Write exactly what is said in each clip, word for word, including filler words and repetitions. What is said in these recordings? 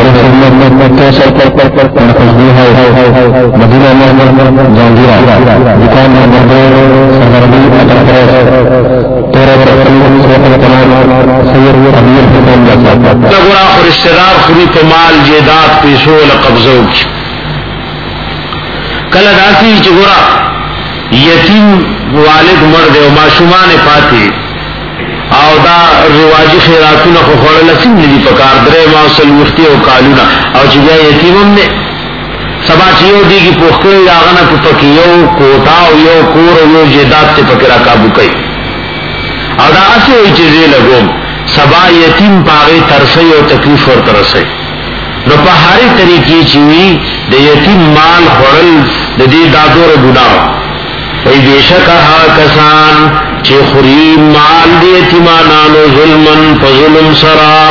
لگورا اور رشتے دار خوری تو مال جیداد پیسو لقبضو کی کل داسی چگورا یتیم والد مرد و معشومان پاتی او دا رواجی خیراتون خو خوڑا لسیم ندی پکار درے ماوصل وقتی و کالونا او چگیا یتیمم نے سبا چیو دیگی پوخکوی داغنا پکی یو کوتاو یو کور یو جیداد تے پکرا کابو کئی او دا اسی ہوئی چیزے لگوم سبا یتیم پاغی ترسی و تکلیف اور ترسی نو پہاری طریقی چیوی دا یتیم مال خورل دا دی دادور گناو وی بیشک ہا کسان چی خوری مال دی یتیمانانو ظلمن پا ظلم سرا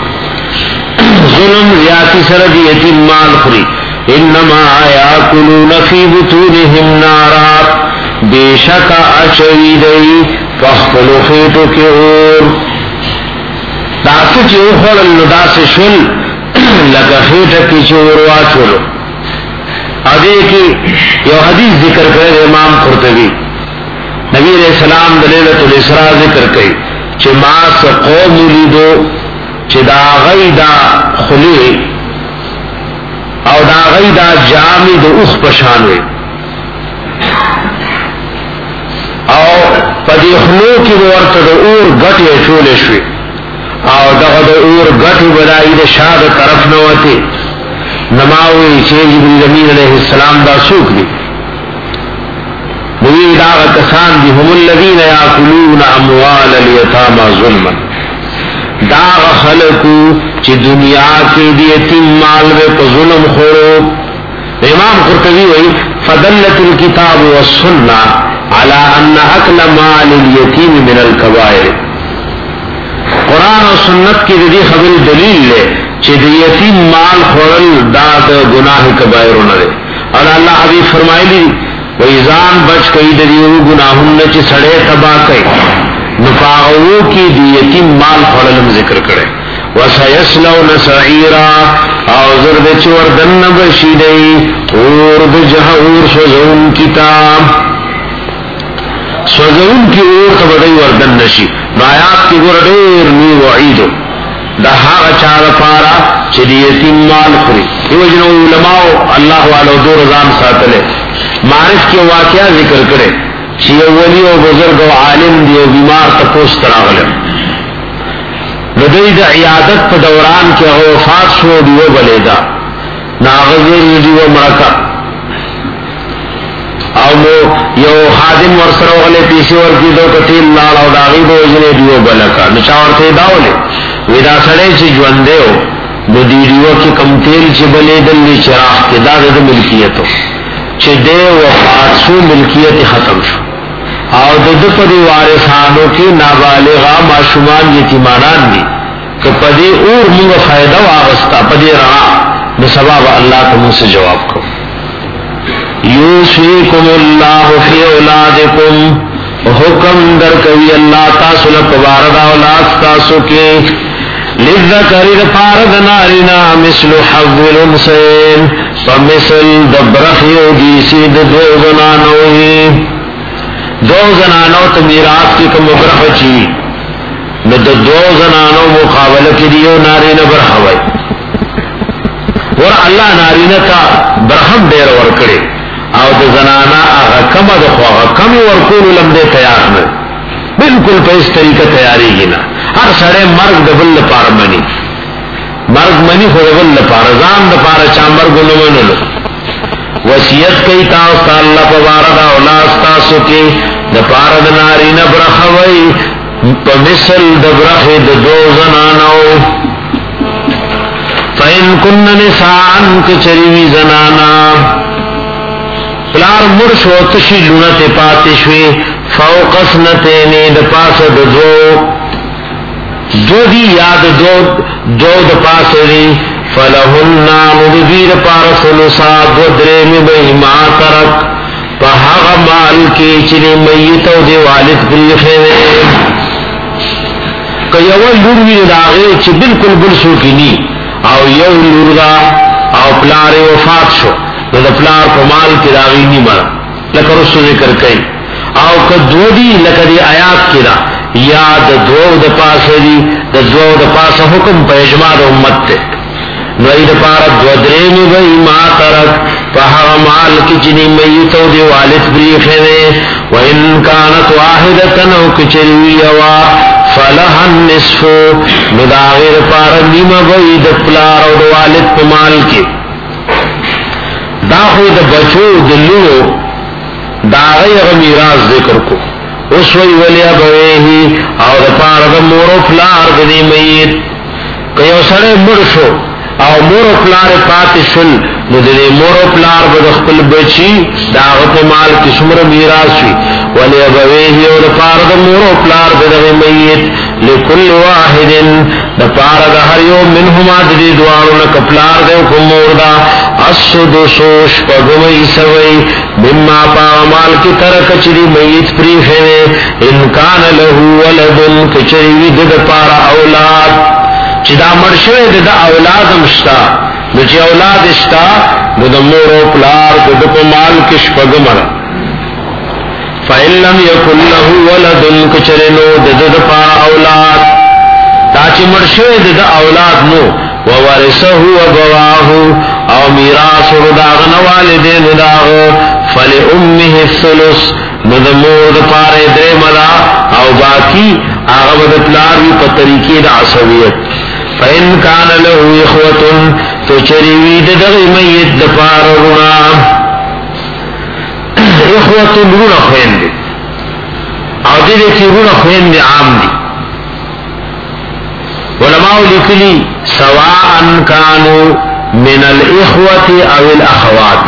ظلم زیادی سر دی یتیم مال خوری انما یاکلون فی بطونہم نارا بیشک اچوی دی فخفلو خیٹو کے اور داسو چی اخوڑ اللداس شل لگا خیٹا کی چوروا چولو ادھے کی یو حدیث ذکر کرے امام قرطبی نبی علیہ السلام دلیلۃ الاسراء ذکر کئی چی ماس قوم لیدو چی دا غی دا خلی او دا غی دا جامی دا اخ پشانوی او پدی خلو کی ورط دا اور گٹی چولشوی او دا دا اور گٹی بدائی دا شاد طرف نواتی نماوی چی جبریل امین علیہ السلام دا سوک دی نوی داغ کسان دی هم الذین یاکلون اموال الیتاما ظلما داغ خلقو چی دنیا کی دی یتیم مال وے پا ظلم خورو امام قرطبی وی فدلت الكتاب والسنہ على ان اکل مال الیتیم من الکبائر قرآن و سنت کی دی خبر دلیل لے چی دی یتیم مال خورل داد گناہ کبائرون لے اور اللہ حبیب فرمائی لی ویزان بچ کئی دیو گناہن چی سڑے تباہ کئی نفاغو کی دی یتیم مال خورلم ذکر کرے وَسَيَسْلَوْنَ سَعِيرًا او زرد چور دن بشیدئی اور دجہ اور سوزون کتاب سوزون کی اور تبدئی وردن نشی نایات کی گردیر نی وعیدو دا حاغ چار پارا چی دی یتیم مال خوری یہ وجنو علماء اللہ والو دو رضان ساتلے معرف کے واقعہ ذکر کرے چی اولی و بزرگ و عالم دی و بیمار تپوس تراغلم ندوی دا عیادت پا دوران کے غوفات شو دیو بلیدا ناغذر دیو مرکا او مو یو خادم ورسر وغلے پیسی ورکی دو کتیل لالا و داغی دو جنے دیو بلکا نچاورتے داولے ویدا سڑے چی جوندے ہو نو دی دیو کی کم تیل چی بلے دلی چراغ کے داد دا ملکیتو چی دے وفات شو ملکیت ختم شو او دد پدی وارثانو کی نابالغا معشومان یتیمانان دی کہ پدی اور منگا فائدہ واغستا پدی رہا بسباب اللہ تمہیں سے جواب کو یوسیکم اللہ فی اولادکم حکم در کوي اللہ تاسو لپاره دا اولاد تاسو کې لذکر پارد نارینا مثل حظ الانثیین فمثل دبرخیو دیسی دو زنانوی دو زنانو تو میراث کی کم برخ چی نو دو زنانو مقابلہ کی دیو نارینا برخوی ور اللہ نارینا تا برخم دیر ورکڑے او د زنانا آغا کم دخو آغا کم ورکول لمدے تیار میں بالکل پہ اس طریقہ تیاری گی نا ہر سڑے مرگ دبل پار منی مرگ منی خو دبل پار زان دپار چامبر گنو منلو وصیت کئی تاستا اللہ پبارد اولاد تاسو کی دپار دناری نبرخوی پمثل دبرخ دو زنانو فَإِن كُنَّ نِسَاءً کچریوی زنانا پلار مرش و تشی لونت پاتشوی فوق اسنتینی دپاس دو دو دی یاد دو دو دپاس دی فلہن مدبیر پارس لسا دو درین بہما ترک پہاغ مال کی چنی میتو دی والد بریخے وے کہ یول لوروی داغے چی بالکل بلسو کی نی او یو لوردا او پلار وفات شو نو د پلار په مال کې راغی نیمه لکه رسو ذکر کوي او که دو دی لکه دی آیات کې دا یا د دو د پاسه دی د دو د پاسه حکم په اجماع د امت ته نو ای د پاره دو درې می وای ما ترک په هغه مال کې چې میت او دی والد بریخه ده و ان كانت واحده او کچری وا فلها النصف نو دا غیر پاره نیمه وای د پلار او د والد په مال کې دا خو د بچو د لورو دا غیر میراث ذکر کو اوس وی ولی ابویه او د پاره د مور او پلار د میت که یو سره مړ شو او مور او پلار پاتې شول نو د مور او پلار به خپل بچي دا په مال کې څومره میراث وي ولی ابویه او د پاره د مور او پلار د میت لكل واحد د پاره د هر یو منهما د دې دوانو نه کپلار د کومور دا اسدسوش پغوي سوي مما پامال کی ترک چری میت پری ہے ان کان له ولد کچری د پاره اولاد چې دا مرشوه د اولاد مشتا نو چې اولاد شتا د مور او پلار د په مال کې شپګمره فإن لم يكن له ولد کچرنو د د پاره اولاد دا چې مرشوه د اولاد نو وورثه وغواه او میراث وداغ نو والدین داغ فلأمه الثلث نو د مور د پاره درې ملا او باقی هغه د پلار په طریقې د عصبیت فإن كان له إخوة تچریوی د دغه میت د پاره رونا اخوة رونا خويند او دې کې رونا خويند عام دي علماء لیکلي سواء كانوا من الاخوة او الاخوات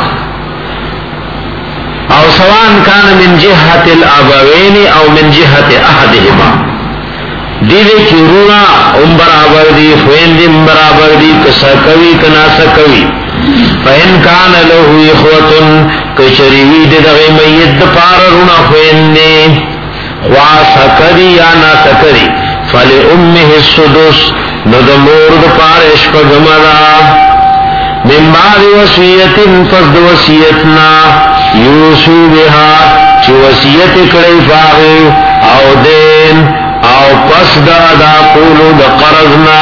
او سواء كان من جهة الابوين او من جهة احدهما دیوے کی رونا ام برابر دی خوین دی ام برابر دی کسا کوي کنا سکوي فین کان له اخوتن کچریوی دی دغی میت د پار رونا خوین دی خوا سکری یا نا سکری فلی امه السدس نو د مور د پار اشپگمدا من بعد وصیتن پس د وصیتنا یوسو بها چی وصیت کڑی فاغی او دین او پس دا دا قولو دا قرضنا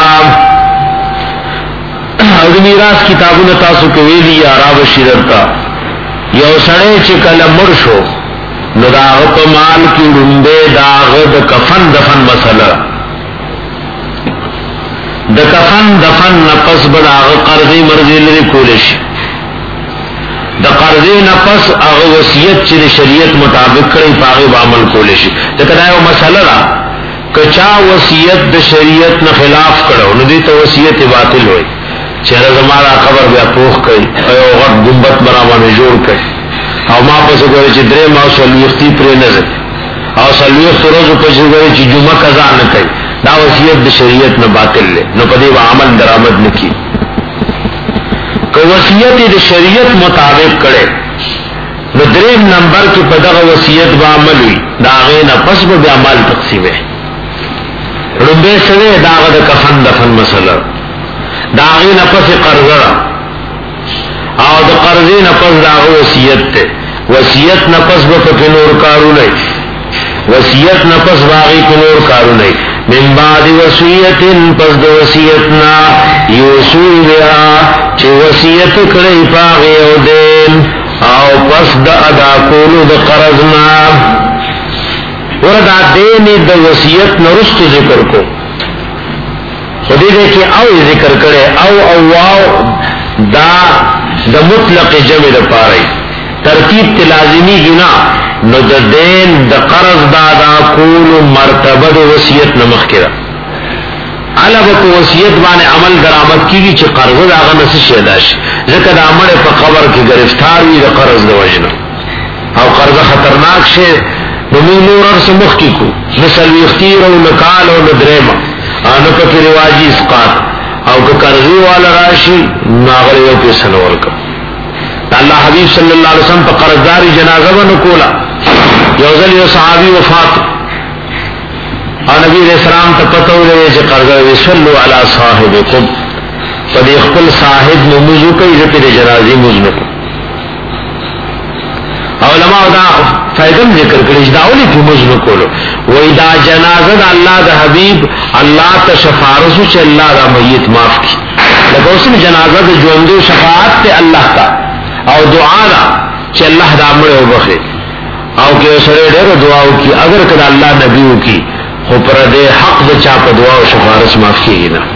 او دا میراث کتابون تاسو کویلی آراب شیرتا یو سڑے چی کل مرشو نو دا غط مال کی رنبے دا غط کفن دفن مسئلہ دا کفن دفن نپس بدا غط قرضی مرضی لری کولش دا قرضی نپس اغا وسیعت چی شریعت مطابق کری پاغی بعمل کولش دا کدائیو مسئلہ را کچا وصیت د شریعت نه خلاف کړو نو دې ته وصیت باطل وای چې زمارا خبر بیا پوښ کړي او غټ ګمبت برابر جوړ کړي او ما پس غوړي چې درې ما سولوختی پر نه ده او سولوخت روز په چې غوړي چې جمعه قضا نه کوي دا وصیت د شریعت نه باطل له نو په دې عمل درآمد نکي کو وصیت د شریعت مطابق کړي نو درې نمبر کې په دغه وصیت با عمل وي دا غي نه پس به عمل تقسیمه ربے سوے داغ دا کفن دفن مسئلہ داغی نفس قرضہ او دا قرضی نفس داغ وسیعت تے وسیعت نفس بپک نور کارو نئی وسیعت نفس باغی کی نور کارو نئی من بعد وسیعت پس دا وسیعتنا یوسو بیا چی وسیعت کڑی پاغی او دین او پس دا ادا کولو دا قرضنا وردا دینی د وصیت نرست ذکر کو خودی دے کہ او ذکر کرے او او واو دا د مطلق جمع د پاره ترتیب ته لازمی گنا نو د دین د قرض دا دا کول مرتبه د وصیت نمخ کړه علاوه کو وصیت باندې عمل درآمد کیږي چې قرض دا غنس شي داش ځکه د عمل په قبر کې گرفتار وي د قرض د وجنه او قرض خطرناک شي نمی نور ارس مخی کو مثل اختیر و نکال و ندریما آنو پا کی رواجی اسقاط او که کرزی والا راشی ناغلی و پیسن ورکم اللہ حبیب صلی اللہ علیہ وسلم پا قرضداری جنازہ و نکولا یوزل یو صحابی وفات اور نبی علیہ السلام تا پتو لے چه قرضداری صلو علی صاحبکم په دې خپل صاحب موضوع کوي چې د جنازې موضوع علماء دا فائدہ ذکر کړی چې داولي په موضوع کولو وای دا جنازه د الله د حبيب الله ته شفاعت چې الله دا میت معاف کړي لکه اوس جنازه د ژوندو شفاعت ته الله ته او دعا دا چې الله دا مړ وبخي او کې سره ډېر دعا وکي اگر کله الله نبی وکي خو پر دې حق د چا په دعا او شفاعت معاف کیږي نه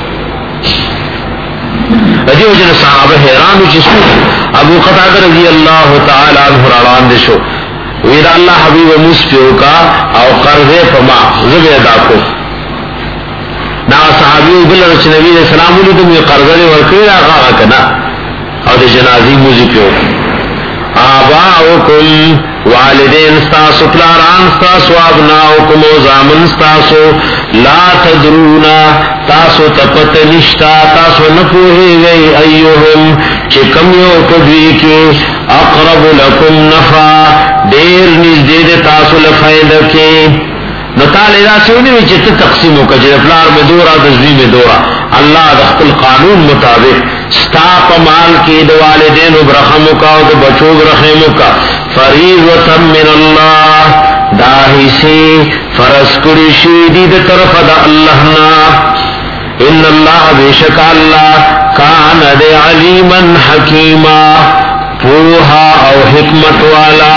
اجي وجه صحابه حیران چې ابو قتاده رضی الله تعالی عنہ روان شو ویرا الله حبیب مسپیو کا او قرض فما زبی ادا کو نا صحابی بل رسول نبی علیہ السلام له دې قرض ورکړی هغه کنا او د جنازي موزیکو آباؤکم والدین ستاسو پلاران ستاسو ابناؤکم و زامن ستاسو لا تدرونا تاسو تپت نشتا تاسو نپوہی گئی ایوہم چکم یو کدوی کی اقرب لکم نفع دیر نزدید تاسو لفائدہ کی نتال ادا سونی وی چت تقسیمو کا جد پلار میں دورا دزوی میں دورا اللہ دخت القانون مطابق ستا پا مال کی دو والدین و برخمو کا و دو بچو برخمو کا فریضتا من اللہ داہی سے فرس کری شیدی دے طرف دا اللہ نا ان اللہ بیشک اللہ کان دے علیما حکیما پوہا او حکمت والا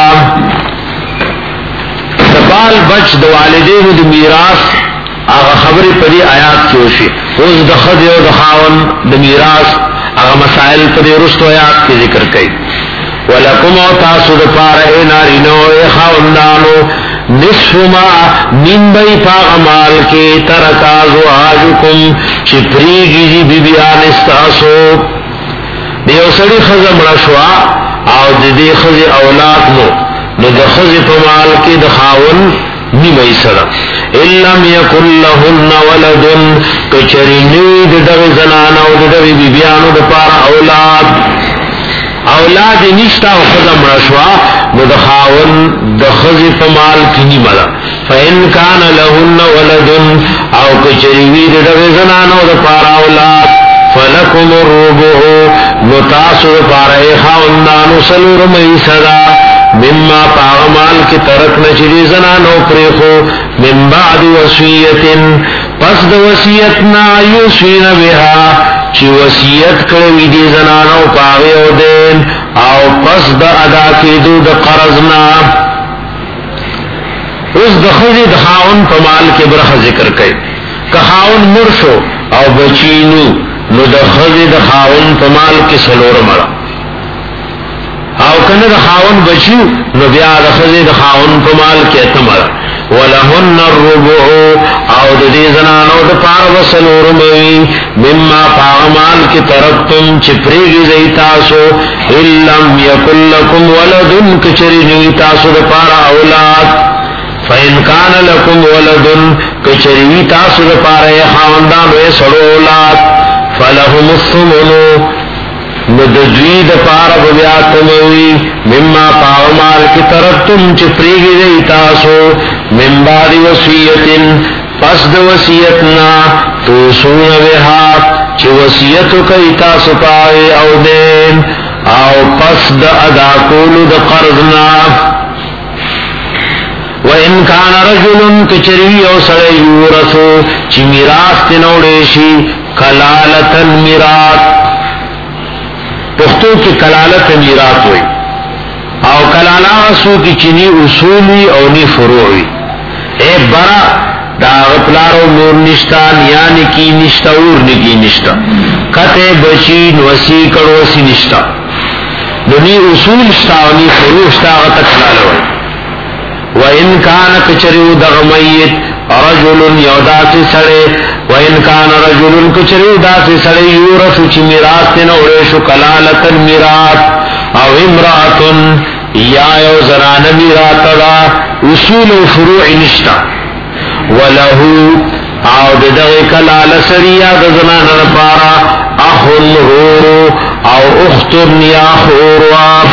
بال بچ د والدینو د میراث هغه خبرې په دې آیات کې وشي اوس د خدای او د خاون د میراث هغه مسائل په دې رښتو آیات کې ذکر کړي ولکم او تاسو د پاره نارینه او خاوندانو نصف ما من بی پاغمال کې ترکا زواجکم چې پریږي بیبیان استاسو دیو سړي خزم رشوا او د دې خزي اولاد نو نو د خزی په مال کې د خاون نیمه سره الا یکن لهن ولد کچرینی د دغه زنانه او د دغه بیبیانو د پاره اولاد اولاد نشتا او خزم رشوا نو د خاون د خزی په مال کې نیمه ده فإن کان لهن ولد او کچرینی د دغه زنانه او د پاره اولاد فلکم الربع نتاسو پاره خاوندانو سلور میسرا مما پاغمال کی ترک نچری زنانو پریخو من بعد وصیتن پس د وصیتنا یوسین بها چی وصیت کروی دی زنانو پاغی او دین او پس د ادا کیدو د قرضنا اس د خزی د خاون پمال کے برخ ذکر کئی که خاون مرشو او بچینو نو د خزی د خاون پمال کی سلور مرا او کنه د خاون بچیو نو بیا د خزی د خاون په مال کې اتمر ولهن الربع او د دې زنانو د پاره وسلور موي مما پاغمال کې ترکتم چې پریږي زئی تاسو الا یکل لكم ولد کچری نوی تاسو د پاره اولاد فإن كان لكم ولد کچری تاسو د پاره خاوندان وې سړو اولاد فلهم الثمن ندوی د پارا بیا تموی مما پاومال کی ترتم چی پریگی دی تاسو من بعد وصیتن پس د وصیتنا تو سون بها چی وصیتو کئی تاسو پاوی او دین او پس د ادا کولو د قرضنا وَإِنْ كَانَ رَجُلٌ کچری او سڑے یورثو چی میراث تنوڑیشی کلالتن میراث پختو کی کلالت میراث ہوئی او کلالا سو کی چنی اصولی او نی فروعی اے برا دا غپلارو نور نشتا نیانی کی نشتا اور نکی نشتا کتے بچی نوسی کڑوسی نشتا نی اصول شتا و نی فروع شتا غتا کلالا ہوئی وَإِنْ كَانَ کچریو دغمیت رجل یودات سڑے وَإِنْ كَانَ رَجُلٌ کچریو دات سڑے یورث چی میراث تنوڑیشو کلالتن میراث او امراتن یا یو زنان میراث دا اصول و فروع نشتا ولہو او دغ کلال سریا دزنان نپارا اخن غورو او اختن یا خورواف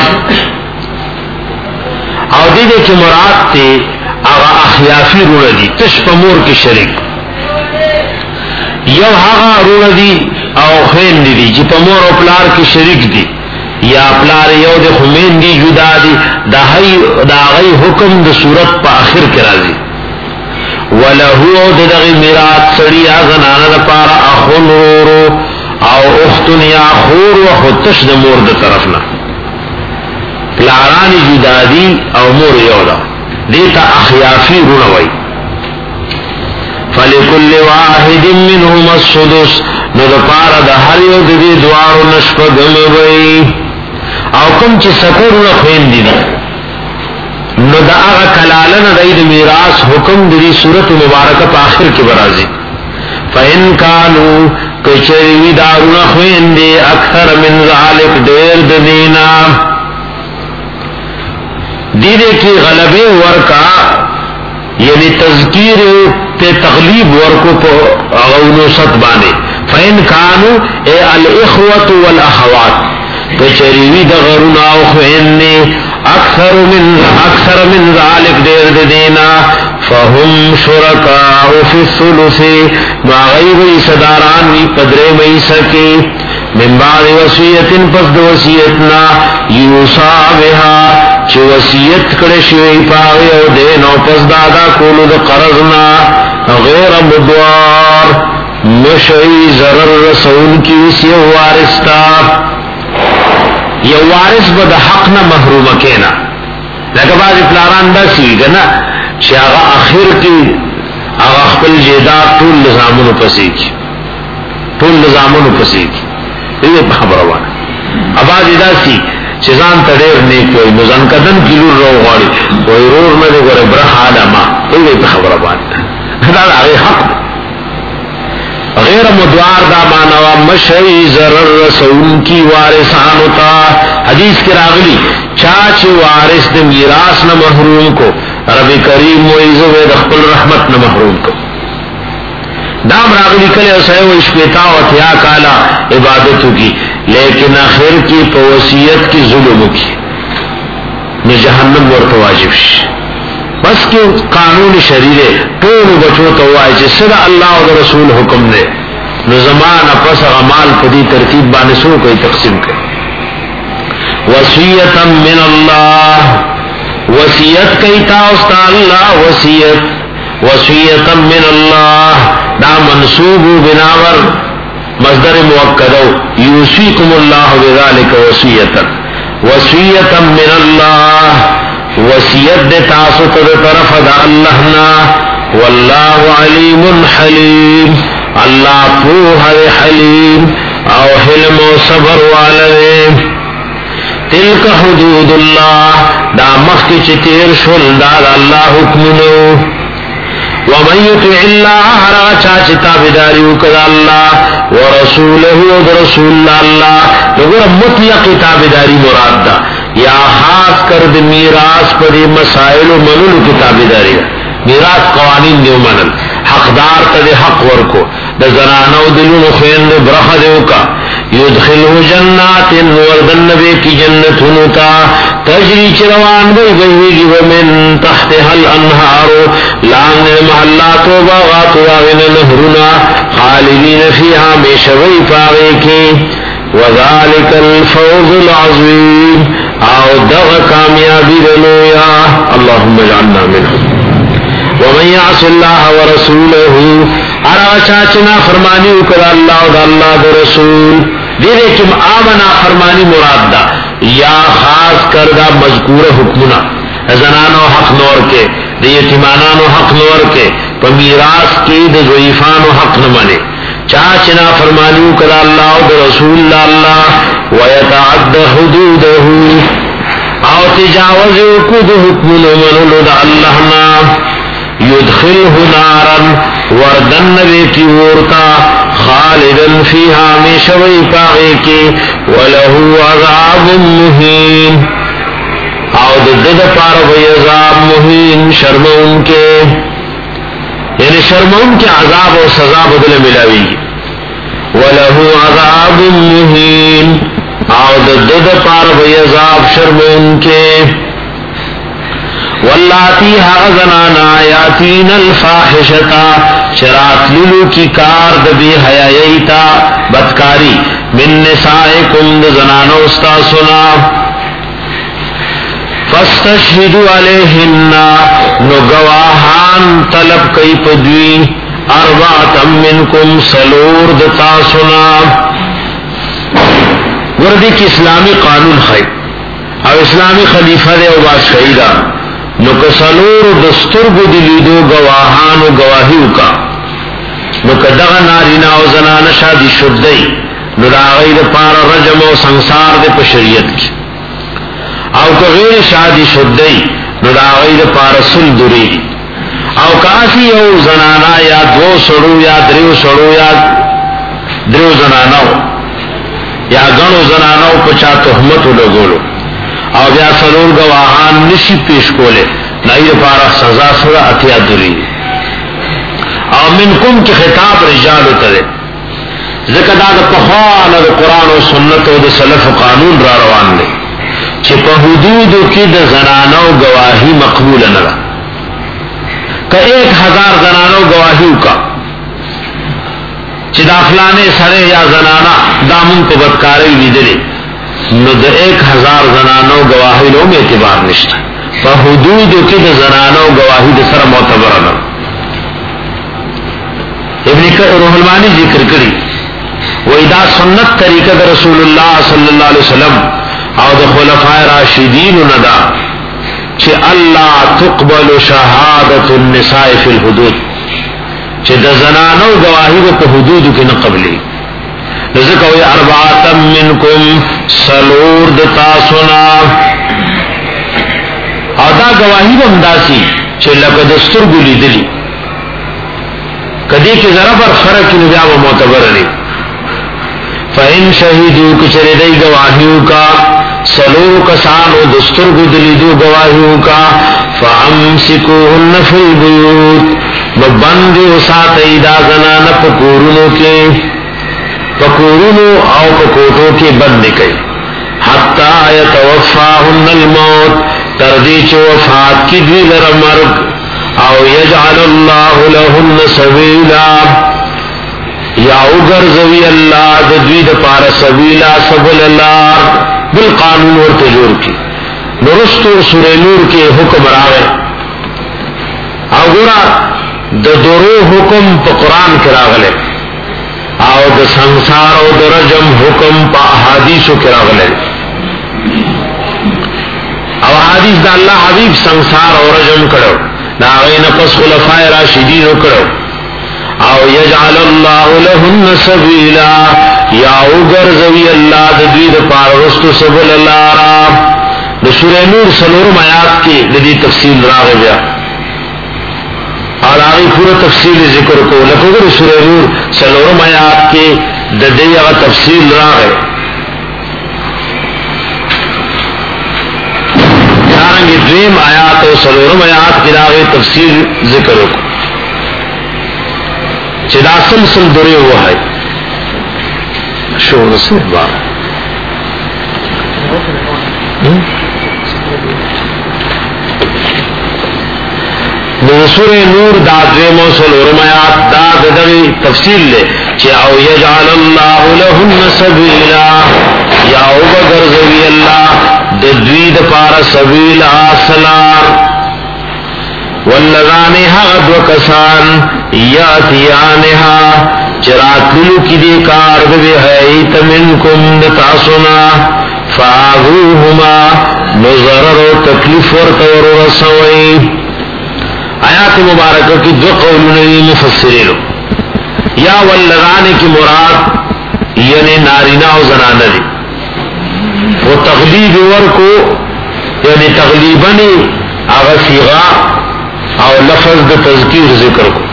او دیدے کی مراد تے اغا اخیافی روڑا دی تش پا مور کی شرک یو هغه روڑا دی او خوین دی چی پا مور و پلار کی شریک دی یا پلار یو دی خمین دی جدا دی دا غی حکم دا صورت پا آخر کرا دی ولہو دا دغی میرات سڑی آزنانا دا پارا اخون رورو او اختن یا خور و خودتش دا مور دا طرفنا پلارانی جدا دی او مور یو دا دیتا اخیافی رونوی فلکل واحد منهم السدس نو دا پارا دا هر یو دی دوارو نشپا گموی او کم چی سکر نخوین دی دی نو دا آغا کلالن دا اید میراس حکم دی صورت مبارکہ پا آخر کی برازی فَإِن كَانُوا کچریوی دارو نخوین دی اکثر من ذالک دیر دینا دیدے کی غلبے ورکا یعنی تذکیر تے تغلیب ورکو پا اغونو ست بانے فَإِن كَانُوا اے الْإِخْوَةُ وَالْأَخَوَاتِ کچریوی دا غرونا اخویننے اکثر من اکثر من ذالک دیر دینا فهم شرکاء فی الثلث ما غیر صداران وی پدرے مئی سکی من بعد وصیت پس دو وصیتنا یوصا بها چی وصیت کرشوی پاوی او دین او پس دادا کولو دا قرضنا غیر مدوار مشعی ضرر رسول کی وسی وارستا یو وارث با دا حق نا محروم کینا لیکن بعض پلاران دا سی گنا چی آغا آخر کی آغا خپل جیدات طول نظامونو پسی کی طول نظامونو پسی کی یہ پا خبروانا اب آج دا سی چیزان تڑیر نیک ہوئی نزان کدن کلور رو غواری کوئی رور میں دے گوڑے برخ آدما یہ پا خبروانا دا دا آغی حق دا غیر مدوار دا مانوا مشعی ضرر رسول کی وارثانو تا حدیث کی راغلی چاچ وارث دے میراث نہ محروم کو رب کریم معیزو وید اخبر رحمت نہ محروم کو دام راغلی کلے اسے و اشپیتا و تیا کالا عبادتو کی لیکن آخر کی پوسیت کی ظلمو کی نو جہنم ورطا واجب شی بس کہ قانون شریعے طول بچو تو آئے چی صدا اللہ و رسول حکم دے نو زمان اپس غمال پدی ترتیب بانسو کوئی تقسیم کرے وصیتا من اللہ وصیت کئی تاوستا اللہ وصیت وصیتا من اللہ دا منصوب بناور مصدر موقدو یوسیکم اللہ بذالک وصیتا وصیتا من اللہ وصیت دے تاسو تد طرف دا اللہ نا واللہ علیم حلیم اللہ پوہ حلیم او حلم و صبر والے تلک حدود اللہ دا مخی چتیر شل دا اللہ حکمنو ومن یطع اللہ را چاچ تابداریو کدا اللہ ورسولہ و رسول اللہ نگر مطلق تابداری مراد دا یا خاص کر د میراث پر مسائل و منل کتابداری میراث قوانین دیو منل حقدار ته حق ورکو د زنانو دلونو خین برخ دیو کا یدخلوا جنات وردن نبی کی جنتونو تا تجری چروان بی بی ومن تحتها الانہار لان محلات و باغات واغن نهرنا خالدین فیها میشوی پاوے کی وذالک الفوز العظیم او دغ کامیابی دلویا اللہم اجعلنا منهم ومن یعص اللہ ورسولہ ارا چاچنا فرمانی اکر اللہ دا اللہ دا رسول دیدے کم آمنا فرمانی مراد دا یا خاص کردہ مذکور حکمنا زنانو حق نور کے دی یتیمانانو حق نور کے پا میراث کی دی ضعیفانو حق نمانے چاچنا فرمانی اکر اللہ دا رسول اللہ ویتعد حدودہو او تجاوز کد حکم منلو دا اللہ نا یدخلہ نارا وردن نبی کی ورتا خالدن فیہا میشوی پاگے کی ولہو عذاب مہین او دد پار ویعذاب مہین شرمون کے یعنی شرمون کے عذاب و سزا بدل ملاوی ولہو عذاب مہین او دد پار ویعذاب شرمون کے واللہ واللاتی ها زنانا یاتین الفاحشتا شرات للو کی کار دبی حیائیتا بدکاری من نسائکم دزنانو استاسنا فاستشهدوا علیہن نو گواہان طلب کئی پدوی اربعة منکم سلور دتاسنا وردی کی اسلامی قانون خیر او اسلامی خلیفہ دے او بادشاہی دا نو کسلور دسترگو دلیدو گواہانو گواہیو کا نو کدغ نارینا او زنان شادی شدئی نو دا غیر پار رجم او سنسار دے پا شریعت کی او که غیر شادی شدئی نو دا غیر پار سلدری او کاسی او زنانا یا دو سڑو یا دریو سڑو یا دریو زناناو یا گنو زناناو پچا تحمتو لگولو او بیا سلور گواہان نشی پیش کولے نئی پارا سزا سزا اتیا دری او منکم کی خطاب رجالو تدے ذکر دا دا پخوان دا قرآن و سنت و دا سلف و قانون را روان دے چی پا حدودو کی دا زنانو گواہی مقبول ندا کہ ایک ہزار زنانو گواہیو کا چی دا فلانے سرے یا زنانا دامن کو بدکاری لیدلے نو دا ایک ہزار زنانو گواہی لوم اعتبار نشتا پا حدودو کی دا زنانو گواہی دا سر معتبرنا ابن روح المانی ذکر کری وی دا سنت طریقہ دا رسول اللہ صلی اللہ علیہ وسلم او دا خلفاء راشدین ندا چی اللہ تقبل شہادت النساء فی الحدود چی دا زنانو گواہی دا پا حدودو کی نقبلی ذکر وی اربعاتا منکم سلور دتا سنا او دا گواہی بمداسی چی لکا دستر گلی دلی کدی کی ذرا پر فرق نبیاب معتبر لی فَإِن شَهِدُوا کچر دی گواہیوں کا سلور کسانو دستر گلی دو گواہیوں کا فَأَمْسِكُوهُنَّ فِي الْبُيُوتِ مبندی وسات ایدا زنان پکورنو کے پکورنو او پکوٹو کے بند کئی حتی یتوفاہن الموت تردی چو وفات کی دوی لرمرگ او یجعل اللہ لہن سبیلا یا اگر زوی اللہ دوی دا پار سبیلا سبل اللہ بالقانون اور تجور کی نرستو سورہ نور کے حکم راوے او گورا دا درو حکم پا قرآن کراغلے او دا سنسار او دا رجم حکم پا احادیثو کراغلے او حدیث دا اللہ حبیب سنسار او رجم کرو دا غین پس خلفاء راشدین کرو او یجعل اللہ لہن سبیلا یا اگر زوی اللہ دوی دا پارستو سبل اللہ را دا سورہ نور سلورم آیات کی دی تفصیل راغ بیا اور آگئی پورا تفصیل ذکر کو لکھو سورہ نور سلورم آیات کی دی اغا تفصیل راغ دارنگی دویم آیات و سلورم آیات کی راغ تفصیل ذکر کو چدا سلسل درے ہوا ہے شور سے بار سورہ نور دا دویم و سلورم آیات دا دغی تفصیل لے چی او یجعل اللہ لہن سبیلا یا او بگرزوی اللہ دوید پار سبیلا سلار واللذانی حغد و کسان یاتیانہا چرات للو کی دی کار دبی حییت منکم دتاسنا فآغوہما نظرر و تکلیف ورطور رسوئی آیات مبارکہ کی دو قولنی مفسرینو یا واللذانی کی مراد یعنی نارینا و زنانہ دی وہ تغلیب ورکو یعنی تغلیبنی آغا سیغا او لفظ دا تذکیر ذکر کو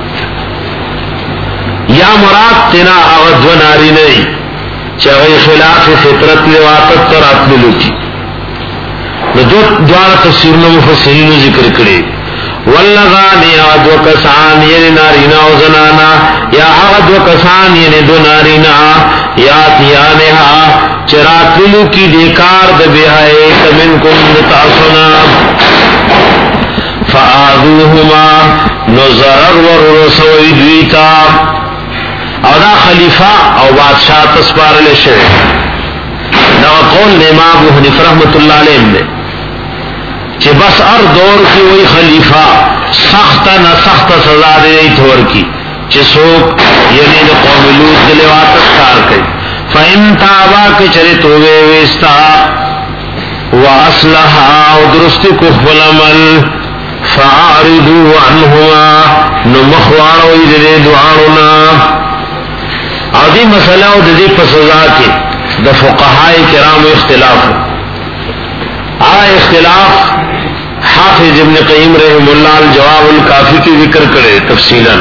یا مراد تینا اغد و ناری نئی چاہی خلاف فطرت لواتت تر اطللو کی دو دوارا تفسیرنا مفسرین ذکر کرے واللغانی اغد و کسان یعنی نارینا و زنانا یا اغد و کسان یعنی دو نارینا یا تیانہا چراتلو کی دیکار دبیہائے تمن کن تاسنا فآذوهما نظرر ورسوی دویتا او دا خلیفہ او بادشاہ تسپارل شوی دا قول امام ابو حنیفہ رحمت اللہ علیہ نے کہ بس ار دور کی وہی خلیفہ سخت نہ سخت سزا دے تھور کی چسوک یعنی دا قوم لوط دلواتت کار کئی فَإِن تَابَا کے چرے توبے ویستا وَأَصْلَحَا ودرست کخبل عمل فَعَارِضُوا عَنْهُمَا نمخوارو ادرے دعارونا او دی مسئلہ او دی پسزا کے دا فقہاء کرام اختلاف آ اختلاف حافظ ابن قیم رحم اللہ الجواب الکافی کی ذکر کرے تفصیلا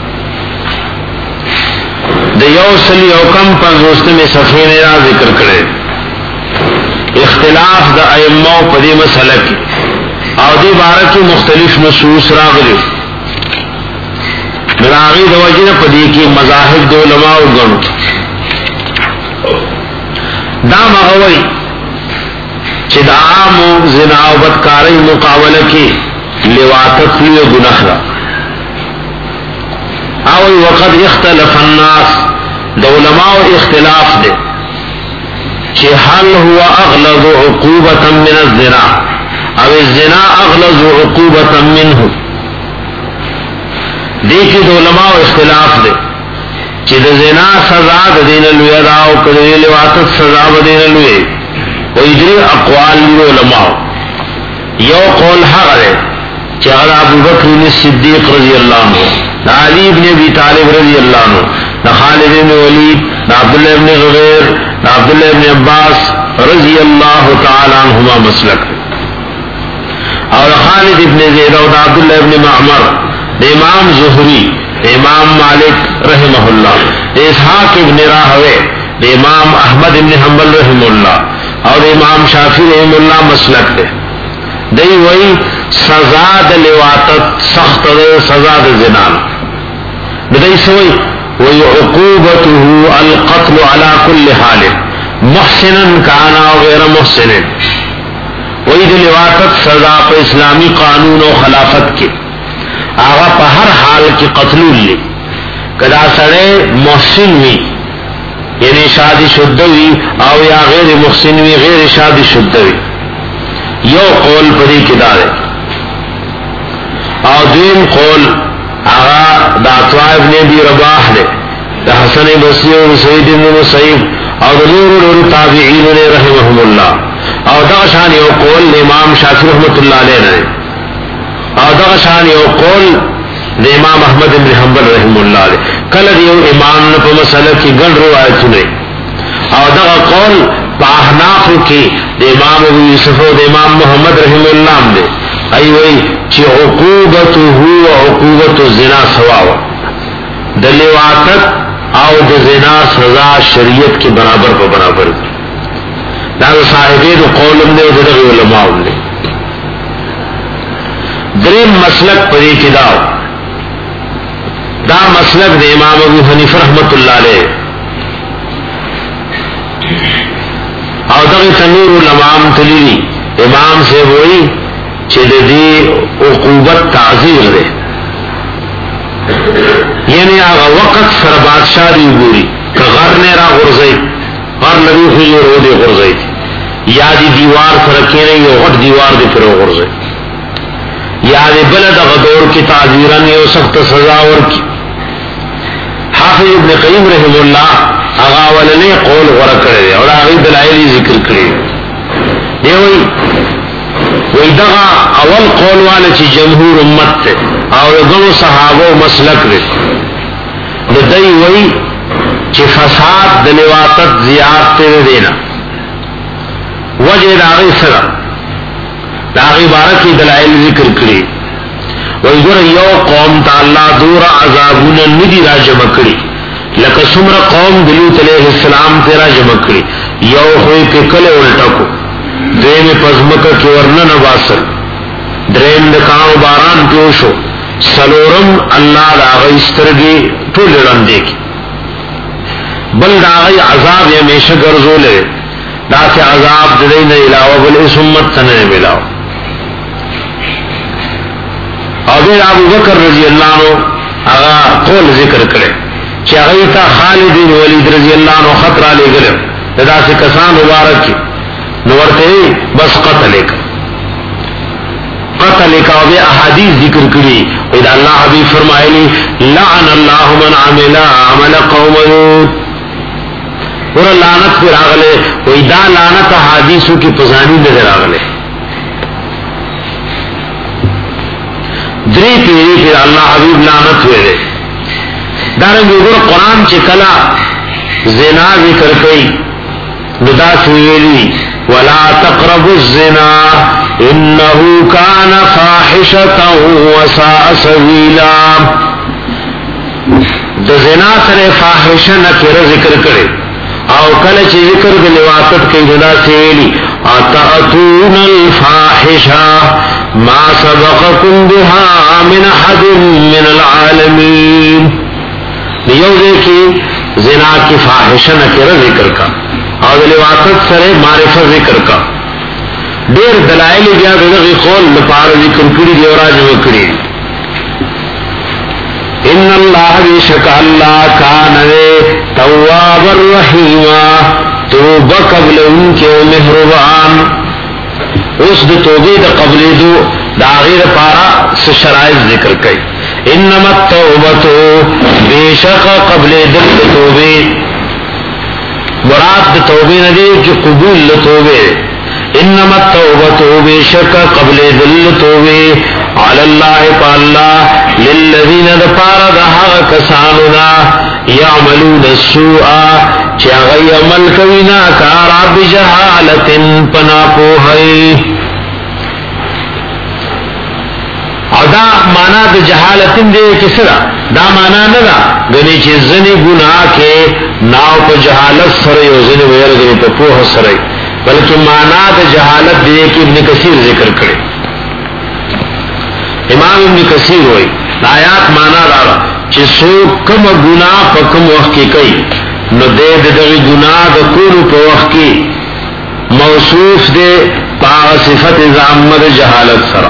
دا یو سلی او کم پنزوست میں صفحے میرا ذکر کرے اختلاف دا ائمہ پدی مسئلہ کی او دی بارہ کی مختلف نصوص راغلی مراغی دا وجہ پدی کی مذاہب دو علماء گنو دا مغوی چی دا عام زنا و بدکاری مقابلہ کی لواتت لی گناہ دا اوی وقد اختلف الناس دا علماء اختلاف دے چی حل ہوا اغلظ عقوبتا من الزنا او الزنا اغلظ عقوبتا منہ دیکھی دا علماء اختلاف دے چی دا زنا سزا دا دین الوی داو کدی لواتت سزا دا دین الوی ویدری اقوال لیو علماء یو قول حق دے چی اغلا ابو بکر صدیق رضی اللہ عنہ دا علی بن ابی طالب رضی اللہ عنہ دا خالد بن ولید دا عبداللہ بن غیر دا عبداللہ بن عباس رضی اللہ تعالی عنہما مسلک اور خالد بن زید دا عبداللہ بن معمر دا امام زہری دا امام مالک رحمہ اللہ دا اسحاق بن راہوے دا امام احمد بن حنبل رحمہ اللہ اور امام شافعی رحمہ اللہ مسلک دے دی وہی سزا دا لواتت سخت دے سزا دا زنان دی سوئی وہی عقوبته القتل على كل حال محسنا کانا غیر محسن وہی دا لواتت سزا پہ اسلامی قانون و خلافت کے آغا پہ ہر حال کی قتل لی کدا سڑے محسن ہوئی یعنی شادی شدوی او یا غیر محسن ہوئی غیر شادی شدوی یو قول پری کدار ہے او دین قول آغا دا عطاء ابن ابی رباح لے دا حسن بصری و سعید بن مسیب او دا نور نور تابعین نے رحمهم اللہ او دا شان یو قول امام شافعی رحمت اللہ علیہ نے او دا شان یو قول دا امام احمد بن حنبل رحم اللہ علیہ کل دیو امام نے پا مسئلہ کی گن روایت نے او دا قول پا احناف کی دا امام ابو یوسف و دا امام محمد رحم اللہ نے ای وی چی عقوبتو ہو عقوبت الزنا سواو دا لواتت او دا زنا سزا شریعت کے برابر پا برابر دا صاحبین قولم نے دا دا علماء نے درین مسلک پری کداو دا مسلک دے امام ابو حنیفہ رحمت اللہ علیہ او دا تنور الامام تلیلی امام سے وہی چھے دی عقوبت تعزیر دے یعنی آغا وقت سر بادشاہ دی گوری کہ غر نے را غرزائی غر نبی خوزی رو دے غرزائی یا دی دیوار سرکے رہی یا غٹ دیوار دے پھر غرزائی یا دی بلد غدور کی تعزیران یا سخت سزاور کی حافظ ابن قیم رحم اللہ آغا ولنے قول غرق کرے اور آغی دلائلی ذکر کرے یہ وہی وہی دغا اول قول والے چی جمہور امت تے اور دونوں صحابہ و مسلک دے دئی وہی چی فساد دلواتت زیاد تے دینا وجہ داغی سرا داغی بارکی دلائل ذکر کرے وہی گر یو قوم تا اللہ دور عذابونا ندی را جمع کری لکہ سمر قوم دلوت علیہ السلام تیرا جمع کری یو خوئی کے کلے الٹا کو درین پزمکہ کی ورنن باسل درین دکاؤ باران پیوشو سلورم اللہ داغی استرگی تو لڑن دیکھی بل داغی عذاب یا میشہ گرزو لے دا سے عذاب دین علاوہ بل اس امت تنہ ملاو او بیر ابو بکر رضی اللہ عنہ اغا قول ذکر کرے چی اغیتا خالد بن ولید رضی اللہ عنہ خطرہ لے گلے ادا سے کسان مبارک کی نورتے بس قتل کا قتل کا او بے احادیث ذکر کری ادا اللہ حبیب فرمائے لی لعن اللہ من عمل عمل قوم لوط اور لعنت پر آگلے ویدا لعنت حدیثوں کی پزانی نظر آگلے دری پیری پھر اللہ حبیب لعنت ہوئے دے دارنگی اگر قرآن چکلا زنا ذکر کئی ندا سویلی ولا تقربوا الزنا انہو کان فاحشتا وساء سبیلا دا زنا سر فاحشہ نکر ذکر کرے او کله چې ذکر د لواطت کې جدا سیلی اتاتون الفاحشه ما سبقكم بها من احد من العالمین یو ذکر زنا کی فاحشه نکره ذکر کا او د لواطت سره معرفت ذکر کا ډیر دلایل بیا دغه قول لپاره ذکر کړي دی او راځو کړي ان اللہ بیشک اللہ کانوے تواب الرحیم توبہ قبل ان کے مہربان اس دو توبے دا قبل دو دا غیر پارا سشرائز ذکر کئی انما التوبتو بیشک قبل دل توبے مراد دا توبے ندی جو قبول توبے انما التوبتو بیشک قبل دل توبے علی اللہ پا اللہ للذین دپارا دہا کسانونا یعملون السوء چاگئی عمل کوینا کارا بجہالت پنا پوہئی او دا مانا دا جہالت دے کسرا دا مانا ندا گنی چی زنی گناہ کے ناو پا جہالت سرے و زنی ویر گنی پا پوہ سرے بلکہ مانا دا جہالت دے کہ ابن کثیر ذکر کرے امام ابن کثیر ہوئی آیات مانا دارا چی سو کم گناہ پا کم وقت کی کئی نو دے دے دے گناہ دا کولو پا وقت کی موصوف دے پا صفت زعمد جہالت سرا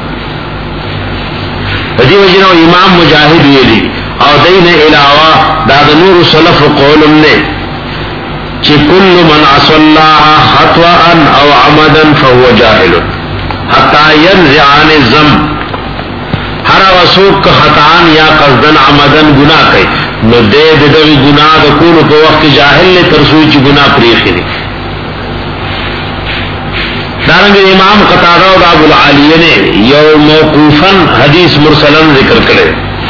دی وجنہ امام مجاہد ویلی او دین علاوہ داد نور صلف قولم نے چی کل من عصو اللہ خطوعا او عمدا فهو جاہل حتی ینزعان الزم ہر وسوک خطان یا قصدن عمدن گناہ کئی نو دے دے دے گناہ دا کولو پا وقت جاہل لے ترسوی چی گناہ پریخی دی دارنگ امام قطادہ و ابو العالیہ نے یو موقوفاً حدیث مرسلن ذکر کرے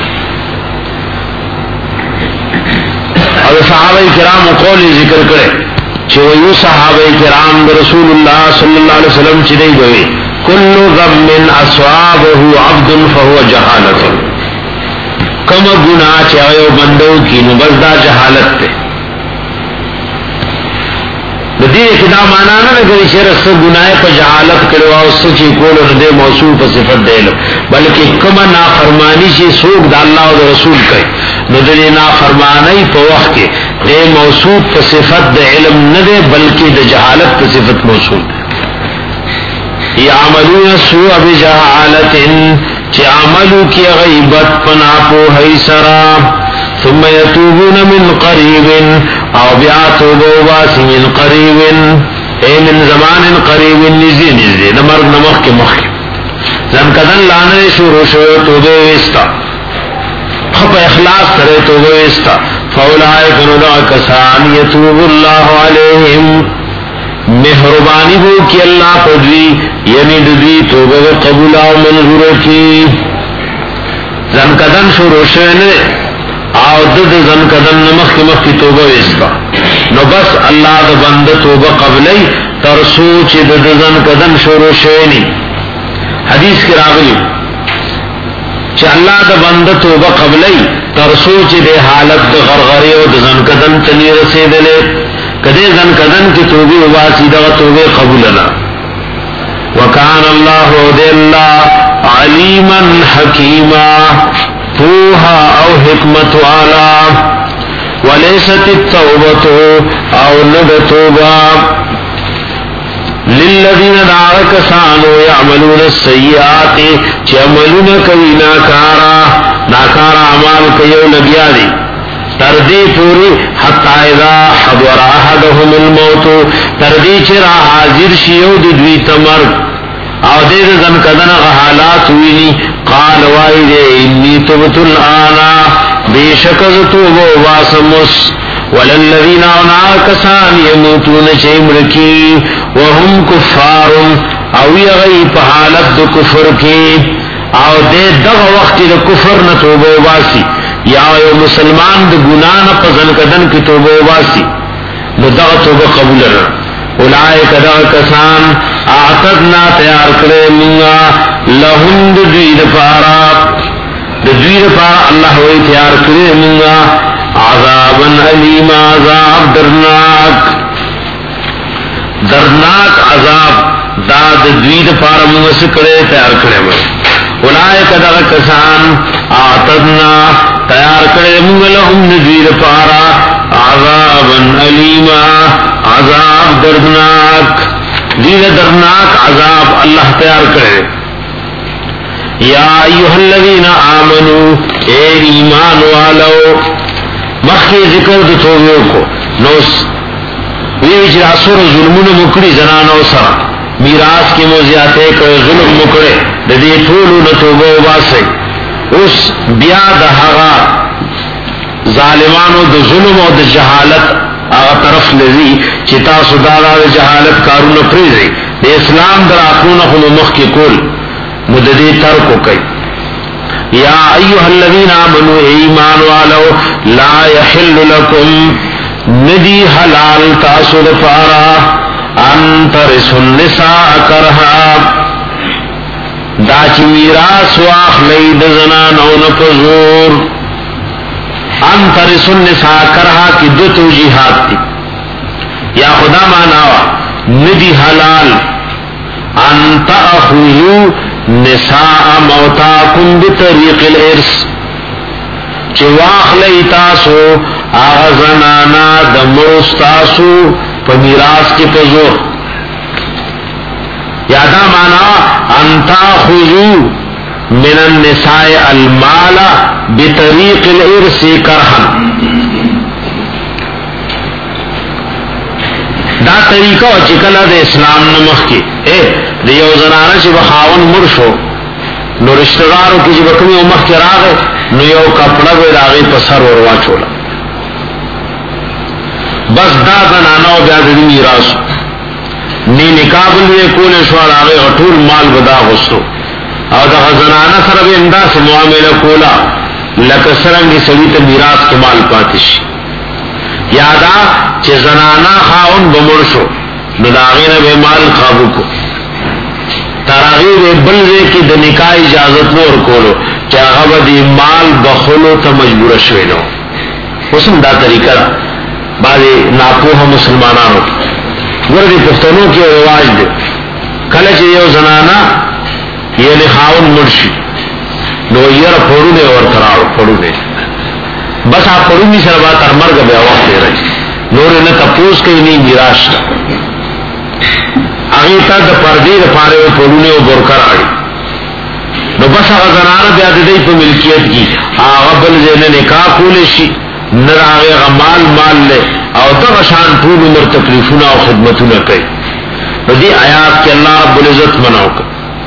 اور صحابہ کرام قولی ذکر کرے چھو یو صحابہ کرام رسول اللہ صلی اللہ علیہ وسلم چی نہیں گوئی کل ذنب اصوابه عبد فهو جہالت کم گناہ چاہیو بندو کی نبزدہ جہالت تے ندی اکدا مانا نا نگری شیر اس گناہ پا جہالت کروا اس سچی کولو ندے موصول پا صفت دے لو بلکہ کم نافرمانی چی سوک دا اللہ و رسول کئی ندی نافرمانی پا وقت کے دے موصول پا صفت دے علم ندے بلکہ دے جہالت پا صفت موصول دے یعملون سوء بجہالت چی عملو کی غیبت پنا پوہی سرا ثم یتوبون من قریب او بیاتوبو باسی من قریب اے من زمان قریب نزی نزی نمرد نمخ کے مخ زن کدن لانے شروع شو توبے ویستا خب اخلاص کرے توبے ویستا فولائے کنودا کسان یتوب اللہ علیہم مہربانی ہو کہ اللہ پدوی یعنی ددوی توبہ قبول و منظور کی زن کدن شروع شونے آو دد زن کدن نمخ کی مخ کی توبہ ویستا نو بس اللہ دا بند توبہ قبلی ترسو چی دد زن کدن شروع شونے حدیث کی راغلی چی اللہ دا بند توبہ قبلی ترسو چی دے حالت دا غرغری و دا زن کدن تنی رسیدلے کدے زن کدن کی توبی واسی دا توبے قبولنا وکان اللہ دے اللہ علیما حکیما توہا او حکمت والا ولیست التوبت او ند توبہ للذین دعاکسانو یعملون السیئات چی عملون کوي ناکارا ناکارا عمال کیو لگیا دی تردی پوری حتی اذا حضر احدهم الموت تردی چرا حاضر شیو دی دوی تمر او دید زن کدن غحالات ہوئی قال وائی دے انی تبت الانا بے شکز توبو واسمس وللذین اعناکسان یموتون چیمرکی وهم کفار او یغی پحالت دو کفر کی او دے دغ وقت دو کفر نتوبو واسی یا یو مسلمان دو گناہ پزن کدن کی توبو واسی دو دغ توبو قبول رہا اولائک دغ کسان اعتدنا تیار کرے منگا لہم دو دوید پارا دو دوید پارا اللہ ہوئی تیار کرے منگا عذابا علیم عذاب درناک درناک عذاب داد دوید پارا منگا سکرے تیار کرے منگا اولائک دغ کسان اعتدنا تیار کرے منگا لہم دو دوید پارا عذابا علیم عذاب دردناک دید درناک عذاب اللہ تیار کرے یا ایوہ الذین آمنو اے ایمان والو مخی ذکر دو توبیو کو نوس ویچ راسور ظلمون مکڑی زنانو سرا میراث کی موزیاتے کرے ظلم مکڑے ددی طولو نتوبو باسے اس بیا دہاغا ظالمانو دو ظلم و دو جہالت آغا طرف لذی چتا سدارا دو جہالت کارون پریزی دے اسلام در آخون خلو مخ کی کول مددی ترکو کئی یا ایوہ الذین آمنوا ایمان والو لا یحل لکم ندی حلال تاسو دفارا انترس النساء کرہا داچی میراس واخ لید زنانو نپزور انترس النساء کرہا کی دو توجیحات تی یا خدا معناوا ندی حلال انت اخوزو نساء موتاکم بطریق الارس چواخ لیتاسو آغزنانا دمرستاسو پا میراس کی پزور یادا معناوا انت اخوزو من النساء المال بطریق الارس کرہن دا طریقہ چکلا دے اسلام نمخ کی اے دیو زنانا چی بخاون مرشو نو رشتدارو کی جی بکمی امخ کی راگے نو یو کپڑا بے راگی پسر وروا چولا بس دا زناناو بیاد دی میراسو نی نکابل وی کولے شوال آگے اٹول مال بدا غصو او دا زنانا سر بے انداز سے معاملہ کولا لکسرنگی سویت میراس کے مال پاتش یادا چه زنانا خاون بمرشو نو داغین بے مال قابو کو تراغیر بلزے کی د نکاح اجازت نور کولو چه غب دی مال بخلو تا مجبور شوینو اسم دا طریقہ بعضی ناپوہ مسلمانانو وردی پختنوں کی رواج دے کلچ یو زنانا یعنی خاون مرشی نو یر پھوڑو دے اور تراؤ پھوڑو دے بس آپ پڑھو نہیں سر بات ارمر کا بیا وقت دے رہی نور نے تپوس کئی نہیں میراش آگے تا دا پردی دا پارے و پڑھونے و برکر آگی نو بس آگا زنانا بیا دے پا ملکیت کی آگا بل زینے نکاح کولے شی نر آگے آگا مال مال لے او دا غشان پول عمر تکلیفونا و خدمتونا کئی نو دی آیات کے اللہ رب العزت مناو کر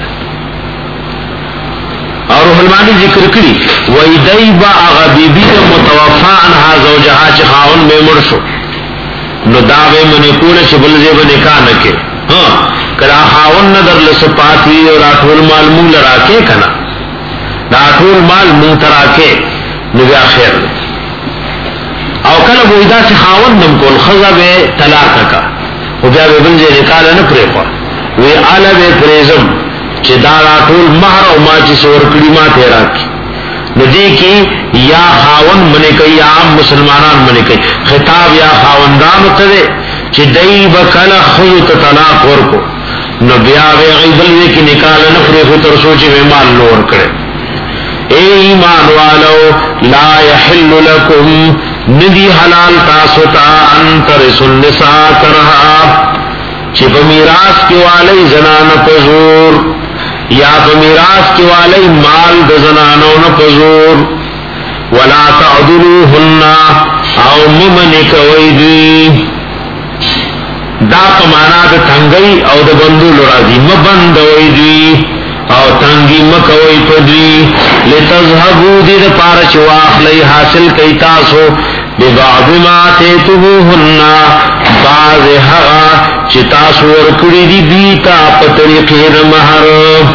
اور حلمانی ذکر کری وَإِدَيْ بَعَغَ بِبِيَ مُتَوَفَا عَنْهَا زَوْجَهَا چه خاون میں مرشو نو داوے منی کولے چه بلزے بنکا نکے ہاں کدا خاون ندر لسپاتی اور آٹھول مال مول راکے کنا دا آٹھول مال مول تراکے نو بیا خیر او کلا بویدہ سے خاون نم کول خضب طلاق کا و بیا بے بلزے نکالا نپرے خوا وی آلا بے پریزم چه دارا طول مہر او ما چی سور کلیما تیرا کی ندی کی یا خاون منے کئی عام مسلمانان منے کئی خطاب یا خاوندان تدے چه دی بکل خود طلاق ورکو نو بیا بے غیبلوے کی نکال نفری خطر سوچے میں مال نور کرے اے ایمان والو لا یحل لکم ندی حلال تاسوتا انترس النساء کرہا چې په میراث کې والی زنانه په زور یا په میراث کې والی مال د زنانو نه په زور ولا تعذلوهن او ممن کوي دی دا په معنا د تنګي او د بندول راځي مبندوي دی او تنګي مکوي په دی لتذهبوا دې د پاره چې واخلې حاصل کوي تاسو ببعض ما تتوهن بعض هغه چې تاسو ورکړي دي دی تا په طریقې د مہر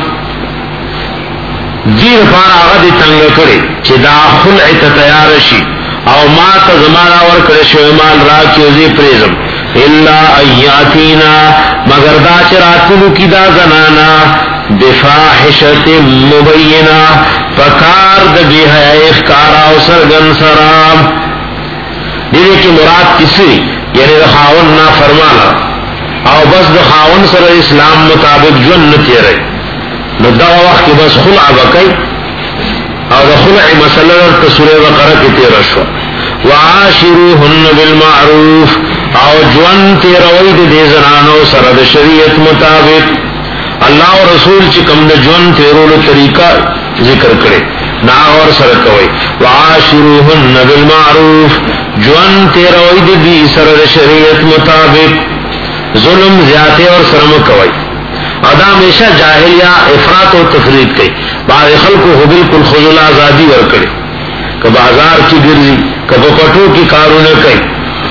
دیر پارا آغا دی تنگ کرے چی دا خلع تا تیار شی او ما تا زمانا ورکر شویمال را کیوزی پریزم اللہ ایاتینا مگر دا چراتلو کی دا زنانا بفاحشت مبینہ فکار دا بیہی اخکارا و سرگن سرام دیدے کی مراد کسی یعنی دا خاون نا فرمانا او بس دا خاون سر اسلام مطابق جن نتیرے نو دا وقت کی بس خلع بکی او دا خلع مسئلہ در سورہ بقرہ کی تیر شو وعاشروهن بالمعروف او جوان تیروید دے زنانو سرد شریعت مطابق اللہ و رسول چکم دا جوان تیرول طریقہ ذکر کرے نا اور سرکوئی وعاشروهن بالمعروف جوان تیروید دی سرد شریعت مطابق ظلم زیادے اور سرم کوئی ادا ہمیشہ جاہلیہ افراط و تفرید کئی بعض خلق کو بالکل خذل آزادی ورکڑے کہ بازار کی گرزی کہ پٹو کی کارون کئی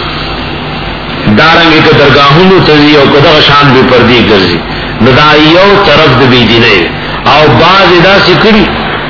دارنگی کہ درگاہوں تزی اور کدغ شان بھی پردی گرزی ندائیو طرف دبی دینے او بعض ادا سکری